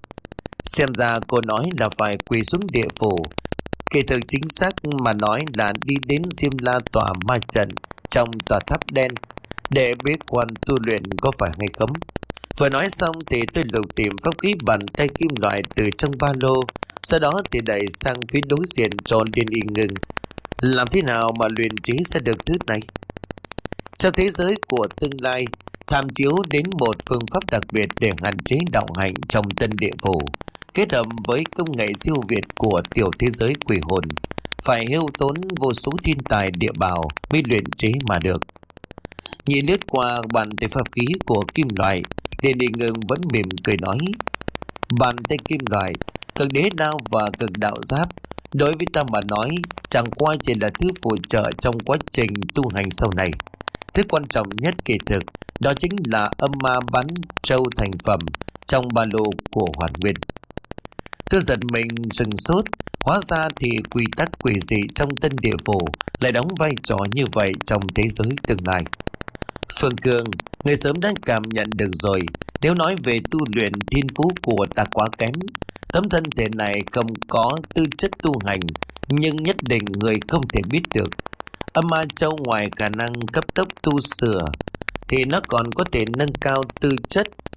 Xem ra cô nói là phải quỳ xuống địa phủ, kỳ thực chính xác mà nói là đi đến Diêm La tòa ma trận trong tòa tháp đen để bế quan tu luyện, có phải hay không? Vừa nói xong thì tôi lục tìm pháp khí bàn tay kim loại từ trong ba lô, sau đó thì đẩy sang phía đối diện cho Liên Y Ngưng. Làm thế nào mà luyện chế ra được thứ này? Trong thế giới của tương lai, tham chiếu đến một phương pháp đặc biệt để hạn chế đạo hạnh trong tân địa phủ, kết hợp với công nghệ siêu việt của tiểu thế giới quỷ hồn, phải hao tốn vô số thiên tài địa bảo mới luyện chế mà được. Nhìn lướt qua bàn tay pháp khí của kim loại, Liên Y Ngưng vẫn mỉm cười nói. Bàn tay kim loại, cực đế đao và cực đạo giáp, đối với ta mà nói chẳng qua chỉ là thứ phụ trợ trong quá trình tu hành sau này. Thứ quan trọng nhất kỳ thực đó chính là âm ma bắn trâu thành phẩm trong ba lô của Hoàn Nguyên. Tôi giật mình sừng sốt, hóa ra thì quy tắc quỷ dị trong tân địa phủ lại đóng vai trò như vậy trong thế giới tương lai. Phương Cương, người sớm đã cảm nhận được rồi, nếu nói về tu luyện, thiên phú của ta quá kém. Tấm thân thể này không có tư chất tu hành, nhưng nhất định người không thể biết được. Âm ma châu ngoài khả năng cấp tốc tu sửa, thì nó còn có thể nâng cao tư chất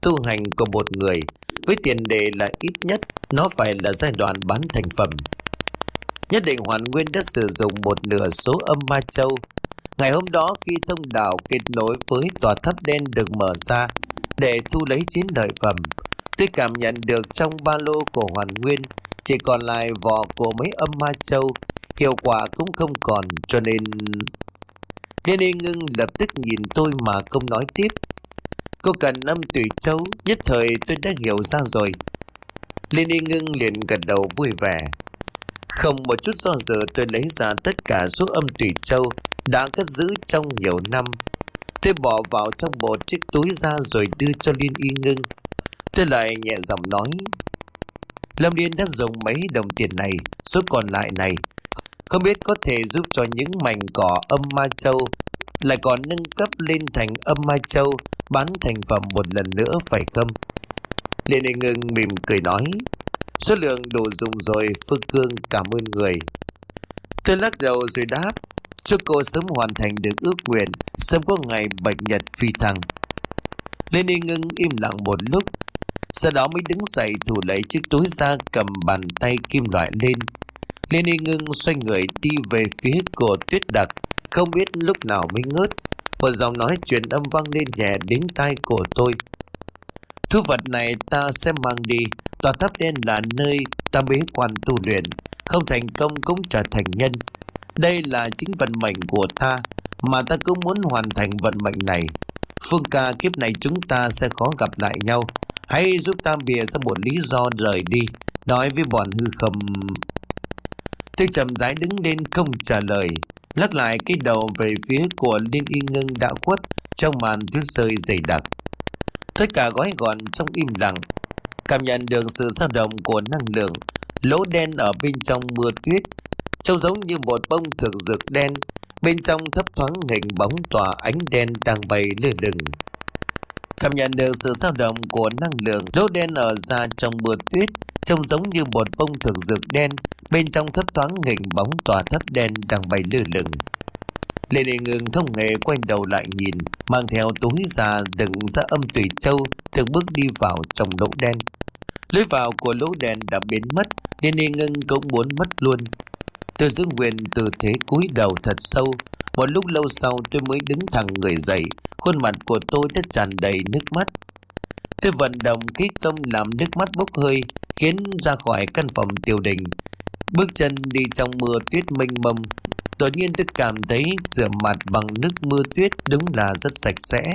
tu hành của một người, với tiền đề là ít nhất nó phải là giai đoạn bán thành phẩm. Nhất định Hoàn Nguyên đã sử dụng một nửa số âm ma châu. Ngày hôm đó khi thông đạo kết nối với tòa tháp đen được mở ra để thu lấy chiến lợi phẩm, tôi cảm nhận được trong ba lô của Hoàn Nguyên chỉ còn lại vỏ của mấy âm ma châu, hiệu quả cũng không còn, cho nên... Liên Y Ngưng lập tức nhìn tôi mà không nói tiếp. Cô cần âm tùy châu, nhất thời tôi đã hiểu ra rồi. Liên Y Ngưng liền gật đầu vui vẻ. Không một chút do dự, tôi lấy ra tất cả số âm tùy châu đã cất giữ trong nhiều năm. Tôi bỏ vào trong một chiếc túi ra rồi đưa cho Liên Y Ngưng. Tôi lại nhẹ giọng nói: Lâm Liên đã dùng mấy đồng tiền này, số còn lại này không biết có thể giúp cho những mảnh cỏ âm ma châu lại còn nâng cấp lên thành âm ma châu, bán thành phẩm một lần nữa phải không? Liên Y Ngưng mỉm cười nói: Số lượng đủ dùng rồi, Phương Cương, cảm ơn người. Tôi lắc đầu rồi đáp: Chúc cô sớm hoàn thành được ước nguyện, sớm có ngày bạch nhật phi thăng. Liên Y Ngưng im lặng một lúc, sau đó mới đứng dậy thủ lấy chiếc túi ra, cầm bàn tay kim loại lên. Liên Y Ngưng xoay người đi về phía của Tuyết Đặc, không biết lúc nào mới ngớt. Một giọng nói truyền âm vang lên nhẹ đến tai của tôi: Thứ vật này ta sẽ mang đi. Tòa tháp đen là nơi ta bế quan tu luyện, không thành công cũng trở thành nhân. Đây là chính vận mệnh của ta, mà ta cũng muốn hoàn thành vận mệnh này. Phương ca, kiếp này chúng ta sẽ khó gặp lại nhau. Hãy giúp ta bịa ra một lý do rời đi, nói với bọn hư không. Tôi chậm rãi đứng lên không trả lời, lắc lại cái đầu về phía của Liên Y Ngưng đã khuất trong màn tuyết rơi dày đặc. Tất cả gói gọn trong im lặng, cảm nhận được sự dao động của năng lượng. Lỗ đen ở bên trong mưa tuyết trông giống như một bông thực dược đen, bên trong thấp thoáng hình bóng tỏa ánh đen đang bay lơ lửng. Cảm nhận được sự dao động của năng lượng, lỗ đen ở ra trong mưa tuyết trông giống như một bông thực dược đen, bên trong thấp thoáng hình bóng tỏa thấp đen đang bay lơ lửng. Liên Y Ngưng không hề quay đầu lại nhìn, mang theo túi ra đựng ra âm tùy châu, từng bước đi vào trong lỗ đen. Lối vào của lỗ đen đã biến mất, Liên Y Ngưng cũng muốn mất luôn. Tôi giữ nguyên tư thế cúi đầu thật sâu. Một lúc lâu sau tôi mới đứng thẳng người dậy, khuôn mặt của tôi đã tràn đầy nước mắt. Tôi vận động khí công làm nước mắt bốc hơi, khiến ra khỏi căn phòng tiểu đình. Bước chân đi trong mưa tuyết mênh mông, đột nhiên tôi cảm thấy rửa mặt bằng nước mưa tuyết đúng là rất sạch sẽ.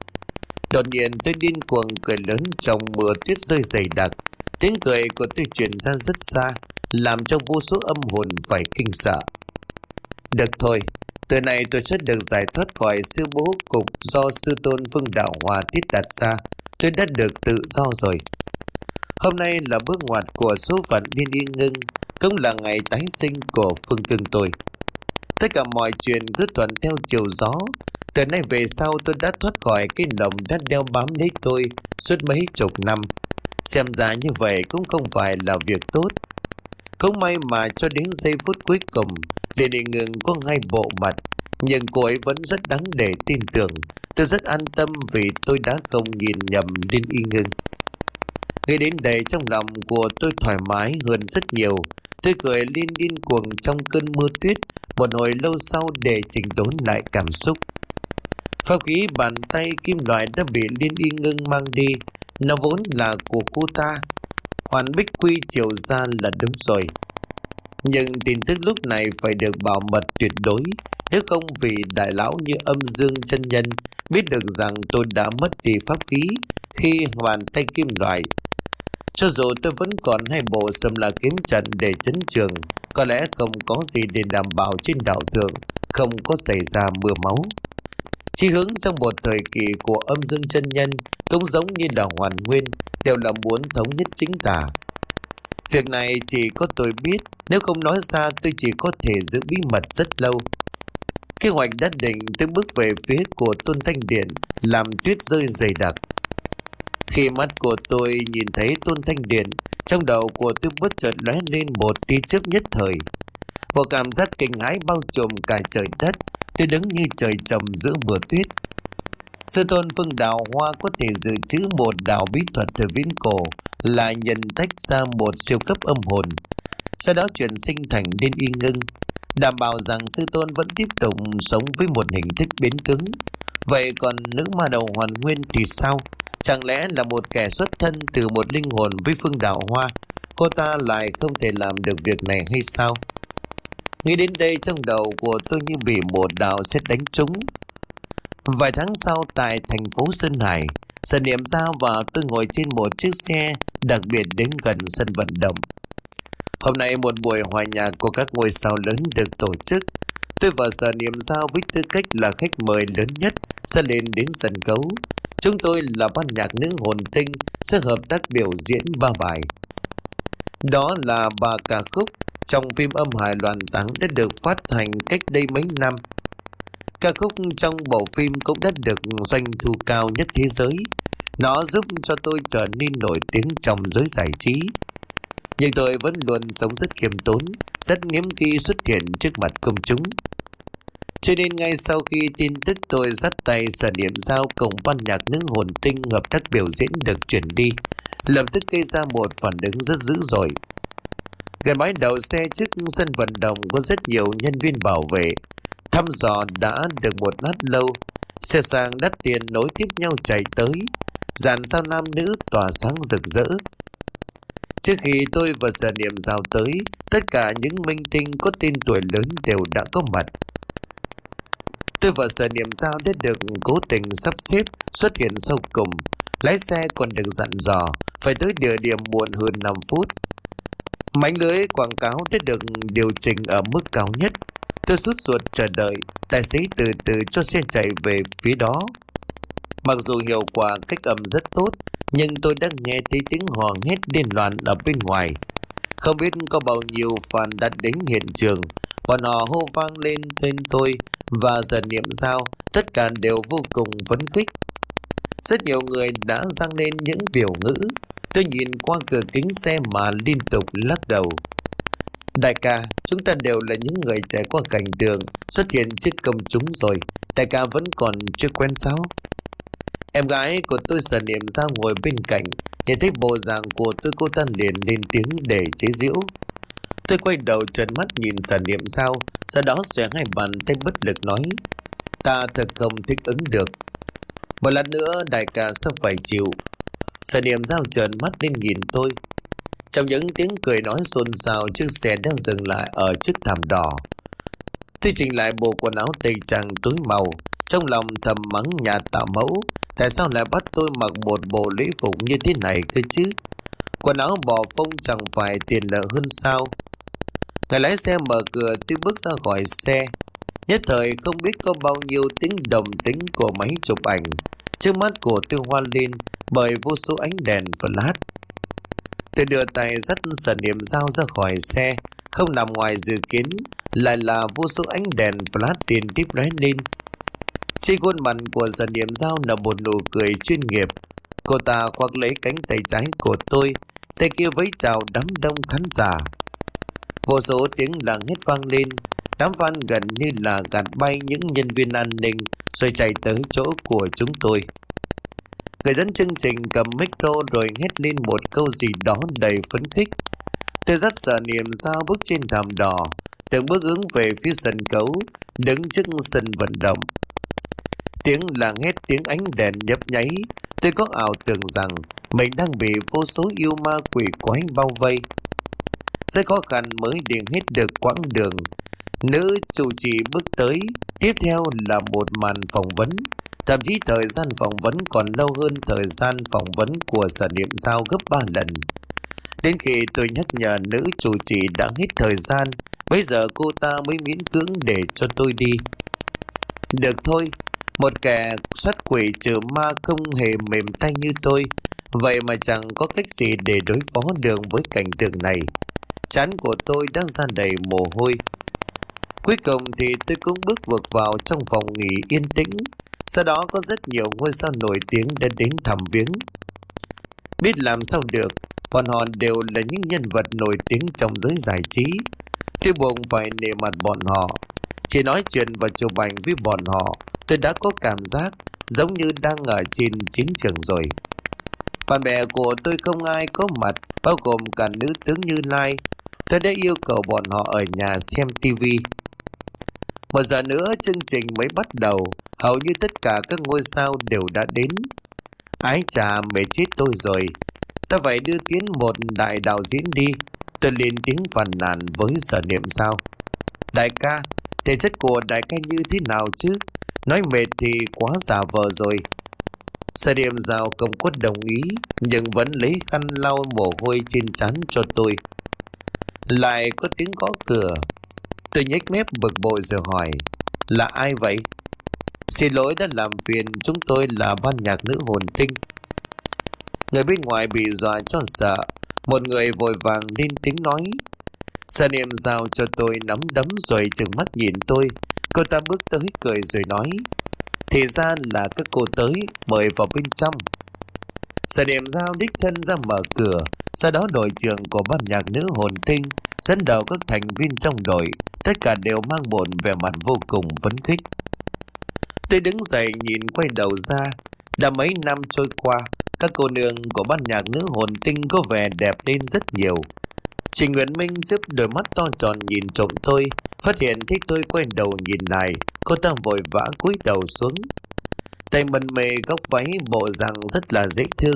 Đột nhiên tôi điên cuồng cười lớn trong mưa tuyết rơi dày đặc. Tiếng cười của tôi truyền ra rất xa, làm cho vô số âm hồn phải kinh sợ. Được thôi, từ này tôi sẽ được giải thoát khỏi sư bố cục do sư tôn Phương Đạo Hòa thiết đặt ra. Tôi đã được tự do rồi. Hôm nay là bước ngoặt của số phận Liên Y Ngưng, cũng là ngày tái sinh của Phương Cương tôi. Tất cả mọi chuyện cứ thuận theo chiều gió. Từ nay về sau tôi đã thoát khỏi cái lồng đã đeo bám lấy tôi suốt mấy chục năm. Xem ra như vậy cũng không phải là việc tốt. Không may mà cho đến giây phút cuối cùng, Liên Y Ngưng có ngay bộ mặt, nhưng cô ấy vẫn rất đáng để tin tưởng. Tôi rất an tâm vì tôi đã không nhìn nhầm Liên Y Ngưng. Nghĩ đến đây trong lòng của tôi thoải mái hơn rất nhiều. Tôi cười liên điên cuồng trong cơn mưa tuyết, một hồi lâu sau để chỉnh đốn lại cảm xúc. Pháp khí bàn tay kim loại đã bị Liên Y Ngưng mang đi, nó vốn là của cô ta. Hoàn Bích Quy chiều ra là đúng rồi. Nhưng tin tức lúc này phải được bảo mật tuyệt đối, nếu không vì đại lão như Âm Dương chân nhân biết được rằng tôi đã mất đi pháp khí khi hoàn tay kim loại. Cho dù tôi vẫn còn hai bộ Sầm La kiếm trận để chấn trường, có lẽ không có gì để đảm bảo trên đạo thượng không có xảy ra mưa máu. Chí hướng trong một thời kỳ của Âm Dương chân nhân cũng giống như là Hoàn Nguyên, đều là muốn thống nhất chính tà. Việc này chỉ có tôi biết, nếu không nói ra tôi chỉ có thể giữ bí mật rất lâu. Kế hoạch đã định, tôi bước về phía của Tôn Thanh Điện, làm tuyết rơi dày đặc. Khi mắt của tôi nhìn thấy Tôn Thanh Điện, trong đầu của tôi bất chợt lóe lên một tia chớp nhất thời. Một cảm giác kinh hãi bao trùm cả trời đất. Tôi đứng như trời trồng giữa mưa tuyết. Sư tôn Phương Đào Hoa có thể dự trữ một đạo bí thuật thời viễn cổ là nhận tách ra một siêu cấp âm hồn, sau đó chuyển sinh thành Liên Y Ngưng, đảm bảo rằng sư tôn vẫn tiếp tục sống với một hình thức biến tướng. Vậy còn nữ ma đầu Hoàn Nguyên thì sao? Chẳng lẽ là một kẻ xuất thân từ một linh hồn với Phương Đào Hoa, cô ta lại không thể làm được việc này hay sao? Nghĩ đến đây, trong đầu của tôi như bị một đạo sét đánh trúng. Vài tháng sau, tại thành phố Sơn Hải, Sở Niệm Giao và tôi ngồi trên một chiếc xe đặc biệt đến gần sân vận động. Hôm nay một buổi hòa nhạc của các ngôi sao lớn được tổ chức. Tôi và Sở Niệm Giao với tư cách là khách mời lớn nhất sẽ lên đến sân khấu. Chúng tôi là ban nhạc nữ hồn tinh sẽ hợp tác biểu diễn ba bài. Đó là ba ca khúc trong phim âm hài Loạn Táng đã được phát hành cách đây mấy năm. Ca khúc trong bộ phim cũng đã được doanh thu cao nhất thế giới. Nó giúp cho tôi trở nên nổi tiếng trong giới giải trí. Nhưng tôi vẫn luôn sống rất khiêm tốn, rất hiếm khi xuất hiện trước mặt công chúng. Cho nên ngay sau khi tin tức tôi dắt tay Sở Niệm Giao cùng ban nhạc nữ hồn tinh hợp tác biểu diễn được chuyển đi, lập tức gây ra một phản ứng rất dữ dội. Gần bãi đậu xe trước sân vận động có rất nhiều nhân viên bảo vệ. Thăm dò đã được một lát lâu, xe sang đắt tiền nối tiếp nhau chạy tới, dàn sao nam nữ tỏa sáng rực rỡ. Trước khi tôi và Sở Niệm Giao tới, tất cả những minh tinh có tên tuổi lớn đều đã có mặt. Tôi và Sở Niệm Giao đã được cố tình sắp xếp xuất hiện sau cùng. Lái xe còn được dặn dò phải tới địa điểm muộn hơn năm phút. Mảnh lưới quảng cáo đã được điều chỉnh ở mức cao nhất. Tôi sốt ruột chờ đợi tài xế từ từ cho xe chạy về phía đó. Mặc dù hiệu quả cách âm rất tốt, nhưng tôi đã nghe thấy tiếng hò hét điên loạn ở bên ngoài. Không biết có bao nhiêu fan đã đến hiện trường. Bọn họ hô vang lên tên tôi và Sở Niệm Giao, tất cả đều vô cùng phấn khích. Rất nhiều người đã dang lên những biểu ngữ. Tôi nhìn qua cửa kính xe mà liên tục lắc đầu. Đại ca, chúng ta đều là những người trải qua cảnh tượng xuất hiện trước công chúng rồi. Đại ca vẫn còn chưa quen sao? Em gái của tôi Sở Niệm Giao ngồi bên cạnh, nhìn thấy bộ dạng của tôi, cô ta liền lên tiếng để chế giễu. Tôi quay đầu trợn mắt nhìn Sở Niệm Giao, sau đó xòe hai bàn tay bất lực nói: Ta thật không thích ứng được. Một lát nữa đại ca sẽ phải chịu. Sở Niệm Giao trợn mắt lên nhìn tôi. Trong những tiếng cười nói xôn xao, chiếc xe đã dừng lại ở chiếc thảm đỏ. Tôi chỉnh lại bộ quần áo tây trang tối màu, trong lòng thầm mắng nhà tạo mẫu. Tại sao lại bắt tôi mặc một bộ lễ phục như thế này cơ chứ? Quần áo bò phông chẳng phải tiền lợi hơn sao? Người lái xe mở cửa, tôi bước ra khỏi xe. Nhất thời không biết có bao nhiêu tiếng đồng tính của máy chụp ảnh. Trước mắt của tôi hoa lên bởi vô số ánh đèn flash. Tôi đưa tay dắt Sở Niệm Giao ra khỏi xe. Không nằm ngoài dự kiến lại là vô số ánh đèn flash liên tiếp lóe lên. Trên khuôn mặt của Sở Niệm Giao là một nụ cười chuyên nghiệp. Cô ta khoác lấy cánh tay trái của tôi, tay kia vẫy chào đám đông khán giả. Vô số tiếng làng hét vang lên. Đám fan gần như là gạt bay những nhân viên an ninh rồi chạy tới chỗ của chúng tôi. Người dẫn chương trình cầm micro rồi hét lên một câu gì đó đầy phấn khích. Tôi dắt Sở Niệm Giao bước trên thảm đỏ, từng bước hướng về phía sân khấu, đứng trước sân vận động. Tiếng làng hét, tiếng ánh đèn nhấp nháy, tôi có ảo tưởng rằng mình đang bị vô số yêu ma quỷ quái bao vây. Rất khó khăn mới đi hết được quãng đường. Nữ chủ trì bước tới, tiếp theo là một màn phỏng vấn. Thậm chí thời gian phỏng vấn còn lâu hơn thời gian phỏng vấn của Sở Niệm Giao gấp ba lần. Đến khi tôi nhắc nhở nữ chủ trì đã hết thời gian, bây giờ cô ta mới miễn cưỡng để cho tôi đi. Được thôi, một kẻ sát quỷ trừ ma không hề mềm tay như tôi, vậy mà chẳng có cách gì để đối phó được với cảnh tượng này. Trán của tôi đã ra đầy mồ hôi. Cuối cùng thì tôi cũng bước vượt vào trong phòng nghỉ yên tĩnh. Sau đó có rất nhiều ngôi sao nổi tiếng đã đến thăm viếng. Biết làm sao được, bọn họ đều là những nhân vật nổi tiếng trong giới giải trí. Tôi buộc phải nể mặt bọn họ. Chỉ nói chuyện và chụp ảnh với bọn họ, tôi đã có cảm giác giống như đang ở trên chiến trường rồi. Bạn bè của tôi không ai có mặt, bao gồm cả nữ tướng Như Lai. Tôi đã yêu cầu bọn họ ở nhà xem tivi. Một giờ nữa chương trình mới bắt đầu. Hầu như tất cả các ngôi sao đều đã đến. Ái chà, mệt chết tôi rồi. Ta phải đưa tiến một đại đạo diễn đi. Tôi lên tiếng phàn nàn với Sở Niệm Giao. Đại ca, thể chất của đại ca như thế nào chứ? Nói mệt thì quá giả vờ rồi. Sở Niệm Giao không có đồng ý, nhưng vẫn lấy khăn lau mồ hôi trên trán cho tôi. Lại có tiếng gõ cửa. Tôi nhếch mép bực bội rồi hỏi, là ai vậy? Xin lỗi đã làm phiền, chúng tôi là ban nhạc nữ hồn tinh. Người bên ngoài bị dọa cho sợ, một người vội vàng lên tiếng nói. Sở Niệm Giao cho tôi nắm đấm rồi trừng mắt nhìn tôi. Cô ta bước tới cười rồi nói, thì ra là các cô tới, mời vào bên trong. Sở Niệm Giao đích thân ra mở cửa. Sau đó đội trưởng của ban nhạc nữ hồn tinh dẫn đầu các thành viên trong đội, tất cả đều mang một vẻ mặt vô cùng phấn khích. Tôi đứng dậy nhìn quay đầu ra. Đã mấy năm trôi qua, các cô nương của ban nhạc nữ hồn tinh có vẻ đẹp lên rất nhiều. Trình Nguyễn Minh chớp đôi mắt to tròn nhìn trộm tôi, phát hiện thấy tôi quay đầu nhìn lại, cô ta vội vã cúi đầu xuống. Tay mần mề góc váy bộ dạng rất là dễ thương.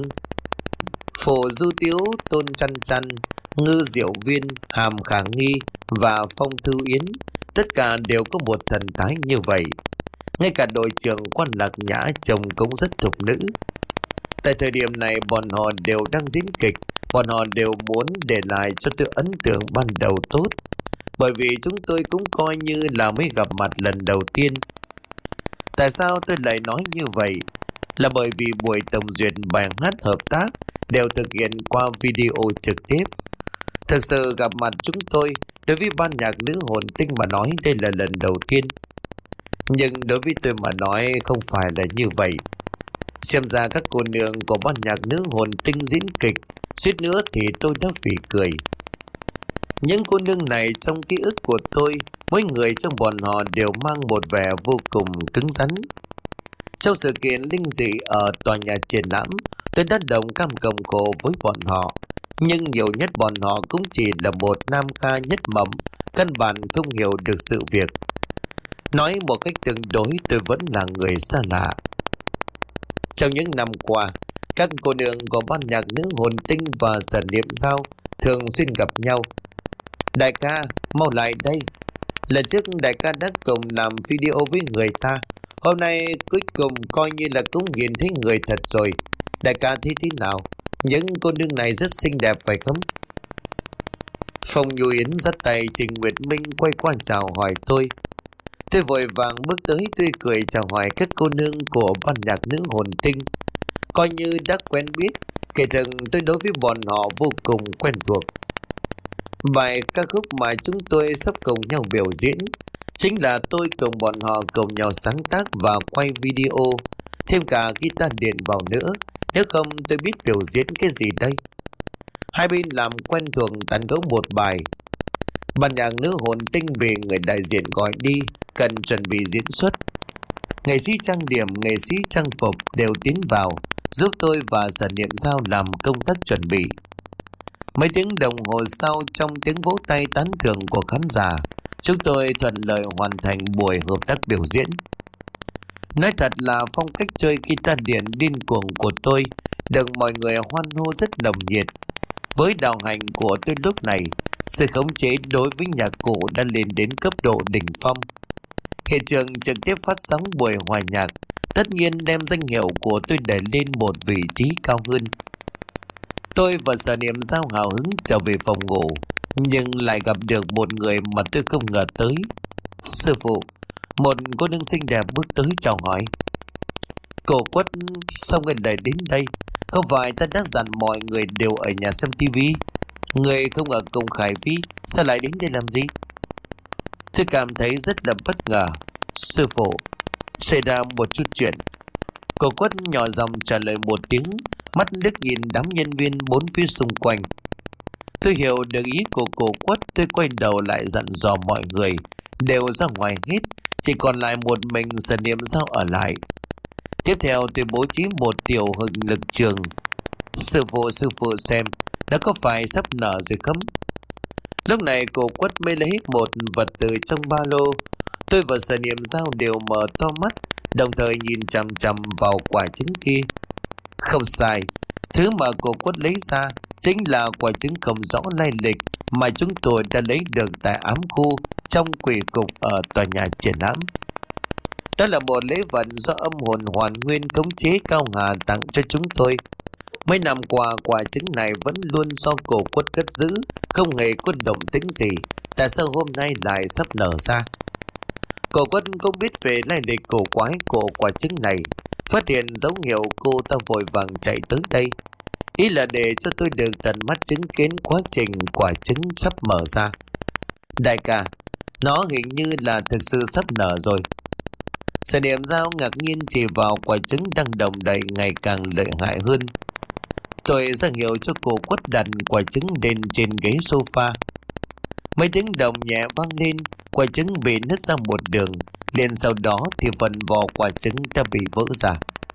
Phổ Du Tiếu, Tôn Chăn Chăn, Ngư Diệu Viên, Hàm Khả Nghi và Phong Thư Yến, tất cả đều có một thần thái như vậy. Ngay cả đội trưởng Quan Lạc Nhã trông cũng rất thục nữ. Tại thời điểm này bọn họ đều đang diễn kịch, bọn họ đều muốn để lại cho tôi ấn tượng ban đầu tốt, bởi vì chúng tôi cũng coi như là mới gặp mặt lần đầu tiên. Tại sao tôi lại nói như vậy? Là bởi vì buổi tổng duyệt bài hát hợp tác đều thực hiện qua video trực tiếp. Thực sự gặp mặt chúng tôi, đối với ban nhạc nữ hồn tinh mà nói đây là lần đầu tiên. Nhưng đối với tôi mà nói không phải là như vậy. Xem ra các cô nương của ban nhạc nữ hồn tinh diễn kịch, suýt nữa thì tôi đã phì cười. Những cô nương này trong ký ức của tôi, mỗi người trong bọn họ đều mang một vẻ vô cùng cứng rắn. Trong sự kiện linh dị ở tòa nhà triển lãm, tôi đã đồng cam cộng khổ với bọn họ. Nhưng nhiều nhất bọn họ cũng chỉ là một nam ca nhất mầm, căn bản không hiểu được sự việc. Nói một cách tương đối, tôi vẫn là người xa lạ. Trong những năm qua, các cô nương của ban nhạc nữ hồn tinh và Sở Niệm Giao thường xuyên gặp nhau. Đại ca, mau lại đây. Lần trước đại ca đã cùng làm video với người ta. Hôm nay cuối cùng coi như là cũng nhìn thấy người thật rồi. Đại ca thấy thế nào? Những cô nương này rất xinh đẹp phải không? Phong Nhu Yến dắt tay Trình Nguyệt Minh quay qua chào hỏi tôi. Tôi vội vàng bước tới tươi cười chào hỏi các cô nương của ban nhạc nữ hồn tinh. Coi như đã quen biết, kể thực tôi đối với bọn họ vô cùng quen thuộc. Bài ca khúc mà chúng tôi sắp cùng nhau biểu diễn chính là tôi cùng bọn họ cùng nhau sáng tác và quay video, thêm cả guitar điện vào nữa. Nếu không tôi biết biểu diễn cái gì đây? Hai bên làm quen thuộc tán gẫu một bài. Ban nhạc nữ hồn tinh vì người đại diện gọi đi, cần chuẩn bị diễn xuất. Nghệ sĩ trang điểm, nghệ sĩ trang phục đều tiến vào, giúp tôi và Sở Niệm Giao làm công tác chuẩn bị. Mấy tiếng đồng hồ sau, trong tiếng vỗ tay tán thưởng của khán giả, chúng tôi thuận lợi hoàn thành buổi hợp tác biểu diễn. Nói thật là phong cách chơi guitar điện điên cuồng của tôi được mọi người hoan hô rất nồng nhiệt. Với đạo hành của tôi lúc này, sự khống chế đối với nhạc cụ đã lên đến cấp độ đỉnh phong. Hiện trường trực tiếp phát sóng buổi hòa nhạc, tất nhiên đem danh hiệu của tôi đẩy lên một vị trí cao hơn. Tôi và Sở Niệm Giao hào hứng trở về phòng ngủ, nhưng lại gặp được một người mà tôi không ngờ tới. Sư phụ, một cô nương xinh đẹp bước tới chào hỏi. Cổ Quất, sao người lại đến đây? Không phải ta đã dặn mọi người đều ở nhà xem tivi? Người không ở cùng Khải Vi, sao lại đến đây làm gì? Tôi cảm thấy rất là bất ngờ. Sư phụ, xảy ra một chút chuyện. Cổ Quất nhỏ giọng trả lời một tiếng, mắt liếc nhìn đám nhân viên bốn phía xung quanh. Tôi hiểu được ý của Cổ Quất, tôi quay đầu lại dặn dò mọi người đều ra ngoài hết, chỉ còn lại một mình Sở Niệm Giao ở lại. Tiếp theo tôi bố trí một tiểu hừng lực trường. Sư phụ sư phụ xem, đã có phải sắp nở rồi không? Lúc này cô Quất mới lấy một vật từ trong ba lô. Tôi và Sở Niệm Dao đều mở to mắt, đồng thời nhìn chằm chằm vào quả trứng kia. Không sai, thứ mà cô Quất lấy ra chính là quả trứng không rõ lai lịch mà chúng tôi đã lấy được tại ám khu trong quỷ cục ở tòa nhà triển lãm. Đó là một lễ vật do âm hồn Hoàn Nguyên khống chế Cao Hà tặng cho chúng tôi. Mấy năm qua, quả trứng này vẫn luôn do cổ Quất cất giữ, không hề có động tĩnh gì. Tại sao hôm nay lại sắp nở ra? Cổ Quất không biết về lai lịch cổ quái của quả trứng này. Phát hiện dấu hiệu, cô ta vội vàng chạy tới đây, ý là để cho tôi được tận mắt chứng kiến quá trình quả trứng sắp mở ra. Đại ca, nó hình như là thực sự sắp nở rồi. Sở Niệm Dao ngạc nhiên chỉ vào quả trứng đang đồng đậy ngày càng lợi hại hơn. Tôi ra hiệu cho cô Quất đặt quả trứng lên trên ghế sofa. Mấy tiếng đồng nhẹ vang lên, quả trứng bị nứt ra một đường, liền sau đó thì phần vỏ quả trứng đã bị vỡ ra.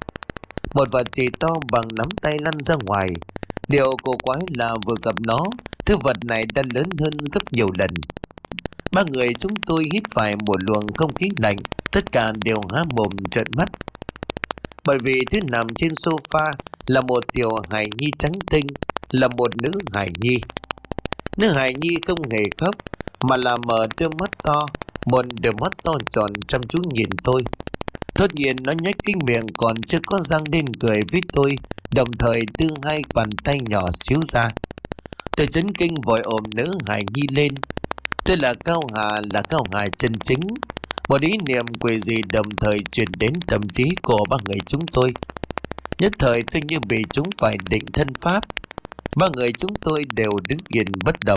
Một vật chỉ to bằng nắm tay lăn ra ngoài. Điều cổ quái là vừa gặp nó, thứ vật này đã lớn hơn gấp nhiều lần. Ba người chúng tôi hít phải một luồng không khí lạnh, tất cả đều há mồm trợn mắt. Bởi vì thứ nằm trên sofa là một tiểu hài nhi trắng tinh, là một nữ hài nhi. Nữ hài nhi không hề khóc, mà là mở đôi mắt to, một đôi mắt to tròn chăm chú nhìn tôi. Thốt nhiên nó nhếch cái miệng còn chưa có răng lên cười với tôi, đồng thời đưa hai bàn tay nhỏ xíu ra. Tôi chấn kinh vội ôm nữ hài nhi lên. Tôi là Cao Hà, là Cao Hà chân chính. Một ý niệm quỷ dị đồng thời truyền đến tâm trí của ba người chúng tôi. Nhất thời tôi như bị chúng phải định thân pháp. Ba người chúng tôi đều đứng yên bất động.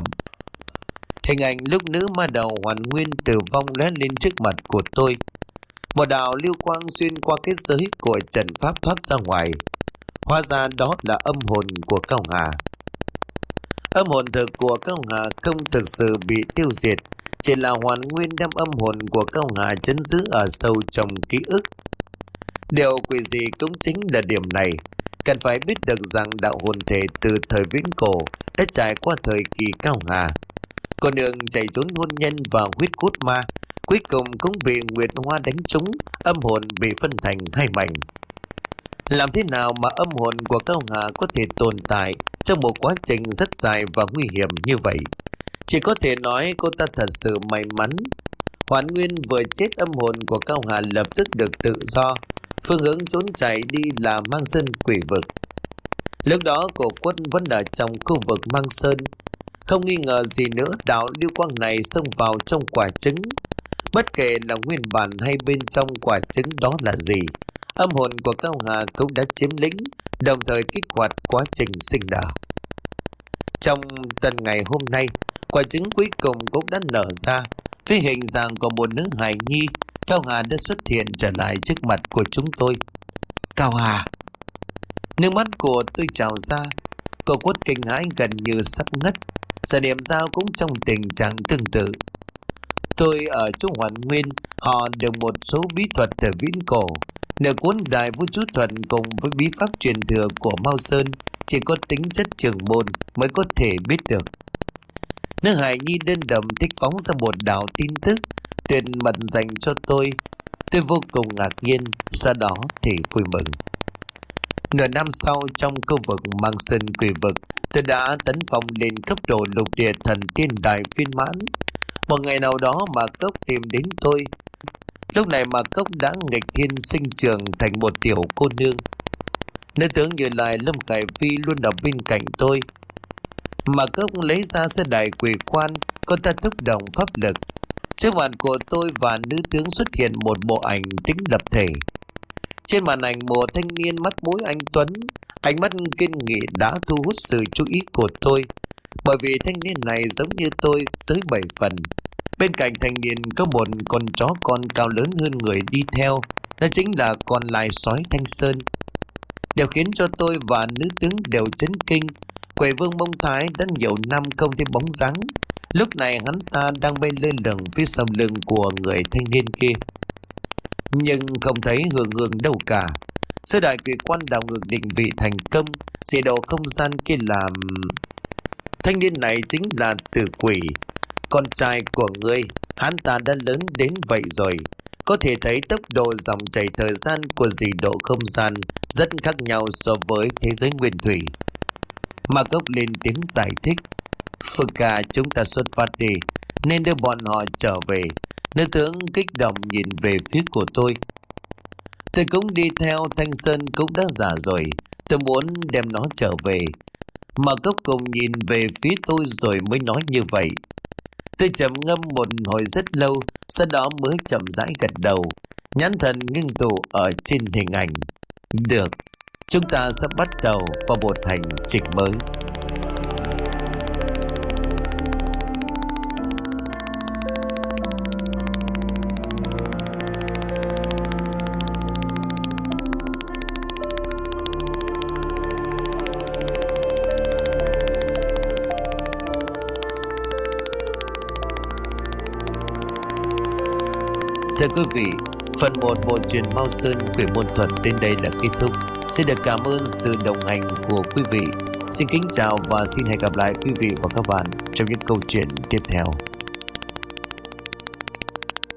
Hình ảnh lúc nữ ma đầu Hoàn Nguyên tử vong lóe lên trước mặt của tôi. Một đạo lưu quang xuyên qua kết giới của trận pháp thoát ra ngoài. Hóa ra đó là âm hồn của Cao Hà. Âm hồn thực của Cao Hà không thực sự bị tiêu diệt, chỉ là Hoàn Nguyên đem âm hồn của Cao Hà trấn giữ ở sâu trong ký ức. Điều quỷ dị cũng chính là điểm này. Cần phải biết được rằng đạo hồn thể từ thời viễn cổ đã trải qua thời kỳ Cao Hà. Con đường chạy trốn hôn nhân và huyết cốt ma, cuối cùng cũng bị Nguyệt Hoa đánh trúng, âm hồn bị phân thành hai mảnh. Làm thế nào mà âm hồn của Cao Hà có thể tồn tại trong một quá trình rất dài và nguy hiểm như vậy? Chỉ có thể nói cô ta thật sự may mắn. Hoàn Nguyên vừa chết, âm hồn của Cao Hà lập tức được tự do, phương hướng trốn chạy đi là Mang Sơn quỷ vực. Lúc đó cổ Quất vẫn ở trong khu vực Mang Sơn. Không nghi ngờ gì nữa, đạo lưu quang này xông vào trong quả trứng. Bất kể là nguyên bản hay bên trong quả trứng đó là gì, âm hồn của Cao Hà cũng đã chiếm lĩnh, đồng thời kích hoạt quá trình sinh nở. Trong tận ngày hôm nay, quả trứng cuối cùng cũng đã nở ra. Với hình dạng của một nữ hài nhi, Cao Hà đã xuất hiện trở lại trước mặt của chúng tôi. Cao Hà! Nước mắt của tôi trào ra. Cô Quất kinh hãi gần như sắp ngất. Sở Niệm Dao cũng trong tình trạng tương tự. Tôi ở chỗ Hoàn Nguyên, họ được một số bí thuật từ viễn cổ. Nửa cuốn Đại Vô Chú Thuật cùng với bí pháp truyền thừa của Mao Sơn chỉ có tính chất trường môn mới có thể biết được. Nữ hài nhi đơn độc thích phóng ra một đạo tin tức tuyệt mật dành cho tôi. Tôi vô cùng ngạc nhiên, sau đó thì vui mừng. Nửa năm sau, trong khu vực Mang Sơn quỷ vực, tôi đã tấn phong lên cấp độ lục địa thần tiên đại viên mãn. Một ngày nào đó Mạc Cốc tìm đến tôi. Lúc này Mạc Cốc đã nghịch thiên sinh trưởng thành một tiểu cô nương. Nữ tướng Như Lai Lâm Khải Phi luôn ở bên cạnh tôi. Mạc Cốc lấy ra xe đài quỷ quan, cô ta thúc động pháp lực. Trước mặt của tôi và nữ tướng xuất hiện một bộ ảnh tính lập thể. Trên màn ảnh, một thanh niên mắt mũi anh tuấn, ánh mắt kiên nghị đã thu hút sự chú ý của tôi, bởi vì thanh niên này giống như tôi tới bảy phần. Bên cạnh thanh niên có một con chó con cao lớn hơn người đi theo, đó chính là con lai sói Thanh Sơn. Điều khiến cho tôi và nữ tướng đều chấn kinh, Quỷ Vương Mông Thái đã nhiều năm không thấy bóng dáng. Lúc này hắn ta đang bay lên lửng phía sau lưng của người thanh niên kia, nhưng không thấy Hương Hương đâu cả. Sơ đại quỷ quan đảo ngược định vị thành công, dị độ không gian kia làm... Thanh niên này chính là tử quỷ, con trai của ngươi. Hắn ta đã lớn đến vậy rồi. Có thể thấy tốc độ dòng chảy thời gian của dị độ không gian rất khác nhau so với thế giới nguyên thủy. Mà Cốc lên tiếng giải thích. Phượng ca, chúng ta xuất phát đi, nên đưa bọn họ trở về. Nữ tướng kích động nhìn về phía của tôi. Tôi cũng đi theo. Thanh Sơn cũng đã già rồi, tôi muốn đem nó trở về. Mà Cốc cùng nhìn về phía tôi rồi mới nói như vậy. Tôi trầm ngâm một hồi rất lâu, sau đó mới chậm rãi gật đầu, nhãn thần ngưng tụ ở trên hình ảnh. Được, chúng ta sẽ bắt đầu vào một hành trình mới. Thưa quý vị, phần một bộ truyện Mao Sơn Quỷ Môn Thuật đến đây là kết thúc. Xin được cảm ơn sự đồng hành của quý vị. Xin kính chào và xin hẹn gặp lại quý vị và các bạn trong những câu chuyện tiếp theo.